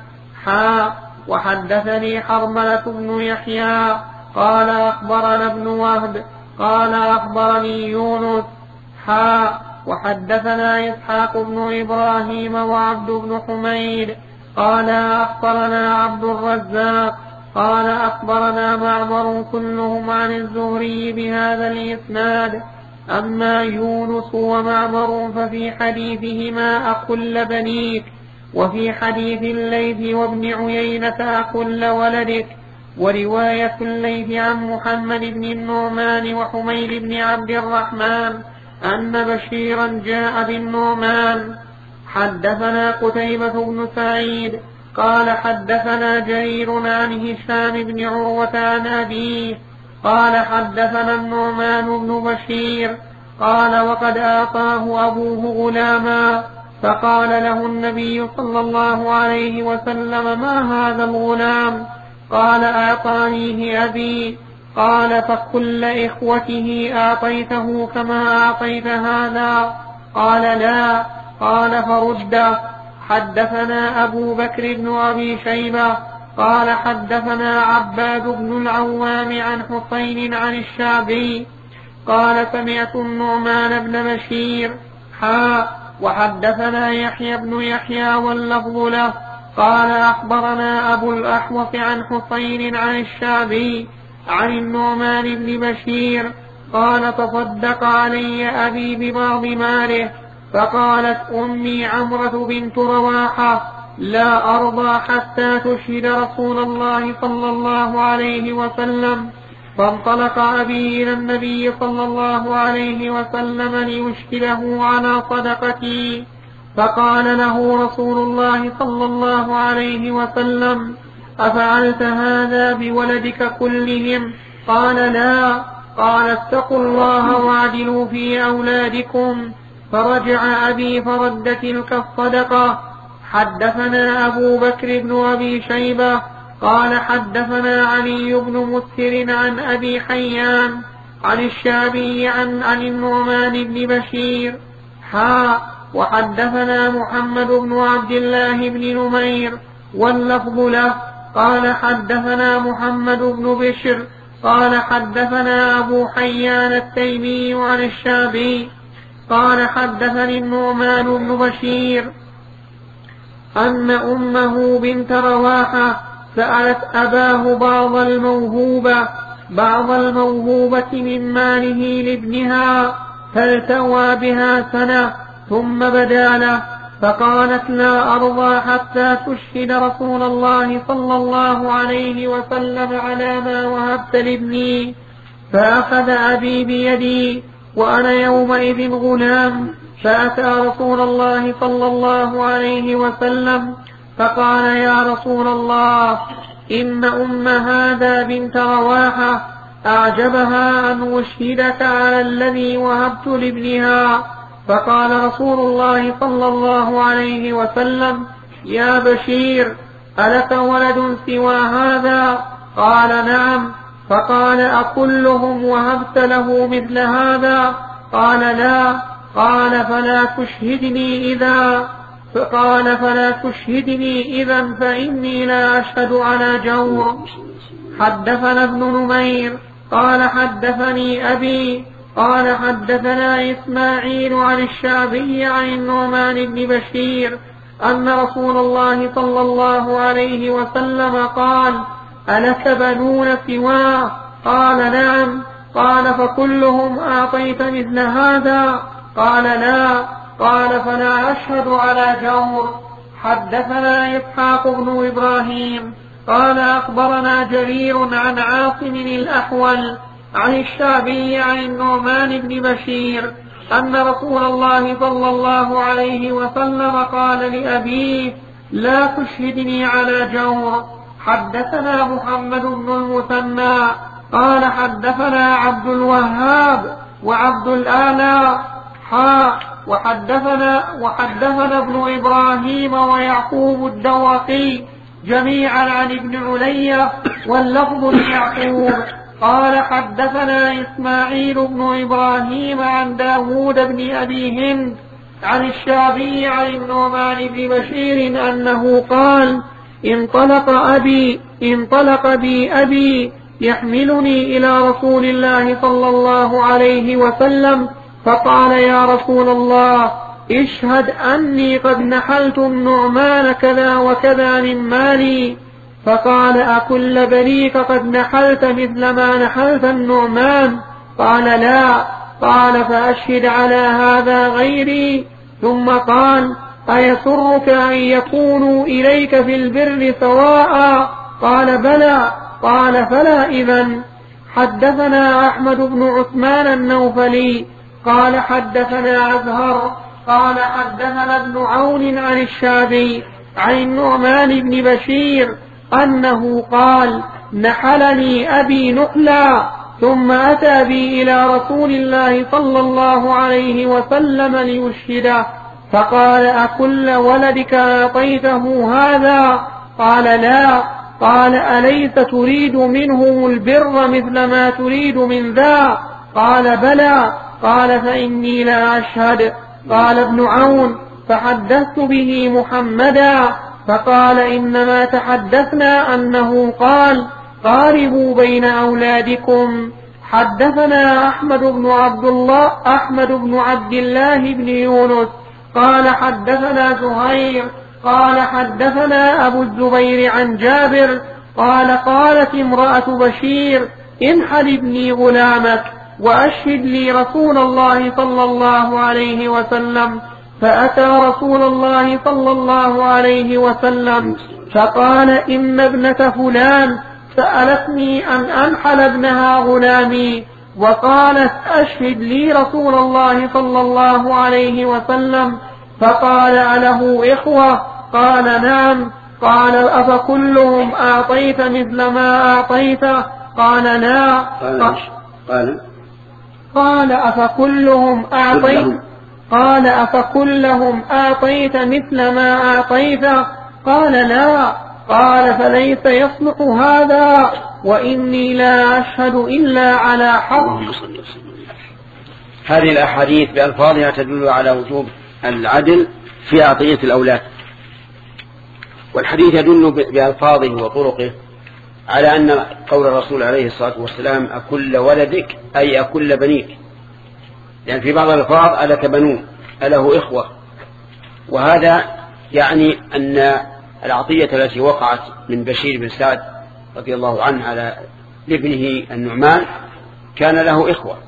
وحدثني حرملة بن يحيى قال أخبرنا ابن وهب قال أخبرني يونس وحدثنا إسحاق بن إبراهيم وعبد بن حميد قال أخبرنا عبد الرزاق قال أخبرنا معمر كلهم عن الزهري بهذا الإسناد. أما يونس ومعمر ففي حديثهما أكل بنيك، وفي حديث الليث وابن عيينة أكل ولدك. ورواية الليث عن محمد بن النعمان وحميد بن عبد الرحمن أن بشيرا جاء بالنعمان. حدثنا قتيبة بن سعيد قال حدثنا جرير عن هشام بن عروة عن أبيه قال حدثنا النعمان بن بشير قال وقد آتاه أبوه غلاما فقال له النبي صلى الله عليه وسلم ما هذا الغلام؟ قال أعطانيه أبي. قال فكل إخوته أعطيته كما أعطيت هذا؟ قال لا. قال فرد. حدثنا أبو بكر بن أبي شيبة قال حدثنا عباد بن العوام عن حسين عن الشعبي قال سمعت النعمان بن بشير وحدثنا يحيى بن يحيى واللفظ له قال أخبرنا أبو الأحوص عن حسين عن الشعبي عن النعمان بن بشير قال تصدق علي أبي ببعض ماله. فقالت أمي عمرة بنت رواحة لا أرضى حتى تشهد رسول الله صلى الله عليه وسلم. فانطلق أبي إلى النبي صلى الله عليه وسلم ليشهده على صدقتي. فقال له رسول الله صلى الله عليه وسلم أفعلت هذا بولدك كلهم؟ قال لا. قال اتقوا الله واعدلوا في أولادكم. فرجع أبي فرد تلك الصدقة. حدثنا أبو بكر بن أبي شيبة قال حدثنا علي بن مسهر عن أبي حيان عن الشعبي عن النعمان بن بشير وحدثنا محمد بن عبد الله بن نمير واللفظ له قال حدثنا محمد بن بشر قال حدثنا أبو حيان التيمي عن الشعبي قال حدثني النعمان بن بشير أن أمه بنت رواحة سألت أباه بعض الموهوبة من ماله لابنها فالتوى بها سنة ثم بدا له، فقالت لا أرضى حتى تشهد رسول الله صلى الله عليه وسلم على ما وهبت لابني. فأخذ أبي بيدي وأنا يومئذ غلام، فأتى رسول الله صلى الله عليه وسلم فقال يا رسول الله إن أم هذا بنت رواحة أعجبها أن أشهدك على الذي وهبت لابنها. فقال رسول الله صلى الله عليه وسلم يا بشير ألك ولد سوى هذا؟ قال نعم. فقال أكلهم وهبت له مثل هذا؟ قال لا. قال فلا تشهدني إذا فإني لا أشهد على جور. حدثنا ابن نمير قال حدثني أبي قال حدثنا إسماعيل عن الشعبي عن النعمان بن بشير أن رسول الله صلى الله عليه وسلم قال ألك بنون سواه؟ قال نعم. قال فكلهم أعطيت مثل هذا؟ قال لا. قال فلا أشهد على جور. حدثنا إسحاق بن إبراهيم قال أخبرنا جرير عن عاصم الأحول عن الشعبي عن النعمان بن بشير أن رسول الله صلى الله عليه وسلم قال لأبيه لا تشهدني على جور. حدثنا محمد بن المثنى قال حدثنا عبد الوهاب وعبد الآلاء وحدثنا ابن إبراهيم ويعقوب الدوقي جميعا عن ابن علي واللفظ ليعقوب قال حدثنا إسماعيل بن إبراهيم عن داود بن أبي هند عن الشعبي عن النعمان بن بشير أنه قال انطلق بي أبي يحملني إلى رسول الله صلى الله عليه وسلم فقال يا رسول الله اشهد أني قد نحلت النعمان كذا وكذا من مالي. فقال أكل بنيك قد نحلت مثل ما نحلت النعمان؟ قال لا. قال فأشهد على هذا غيري. ثم قال أيسرك أن يكونوا إليك في البر سواء؟ قال بلى. قال فلا إذن. حدثنا أحمد بن عثمان النوفلي قال حدثنا أزهر قال حدثنا ابن عون عن الشعبي عن النعمان بن بشير أنه قال نحلني أبي نحلا ثم أتى بي إلى رسول الله صلى الله عليه وسلم ليشهده فقال أكل ولدك أعطيته هذا؟ قال لا. قال أليس تريد منهم البر مثل ما تريد من ذا؟ قال بلى. قال فإني لا أشهد. قال ابن عون فحدثت به محمدا فقال إنما تحدثنا أنه قال قاربوا بين أولادكم. حدثنا أحمد بن عبد الله بن يونس قال حدثنا زهير قال حدثنا أبو الزبير عن جابر قال قالت امرأة بشير انحل ابني غلامك وأشهد لي رسول الله صلى الله عليه وسلم. فأتى رسول الله صلى الله عليه وسلم فقال إن ابنة فلان سألتني أن أنحل ابنها غلامي وقالت أشهد لي رسول الله صلى الله عليه وسلم. فقال أله إخوة؟ قال نعم. قال أفكلهم أعطيت مثل ما أعطيت؟ قال لا. قال أفكلهم أعطيت مثل ما أعطيت؟ قال لا. قال فليس يصلح هذا وإني لا أشهد إلا على حق. هذه الأحاديث بألفاظها تدل على وجوب العدل في عطية الأولاد، والحديث يدل بألفاظه وطرقه على أن قول الرسول عليه الصلاة والسلام أكل ولدك أي أكل بنيك، يعني في بعض الألفاظ ألك بنون أله إخوة، وهذا يعني أن العطية التي وقعت من بشير بن سعد رضي الله عنه على ابنه النعمان كان له إخوة،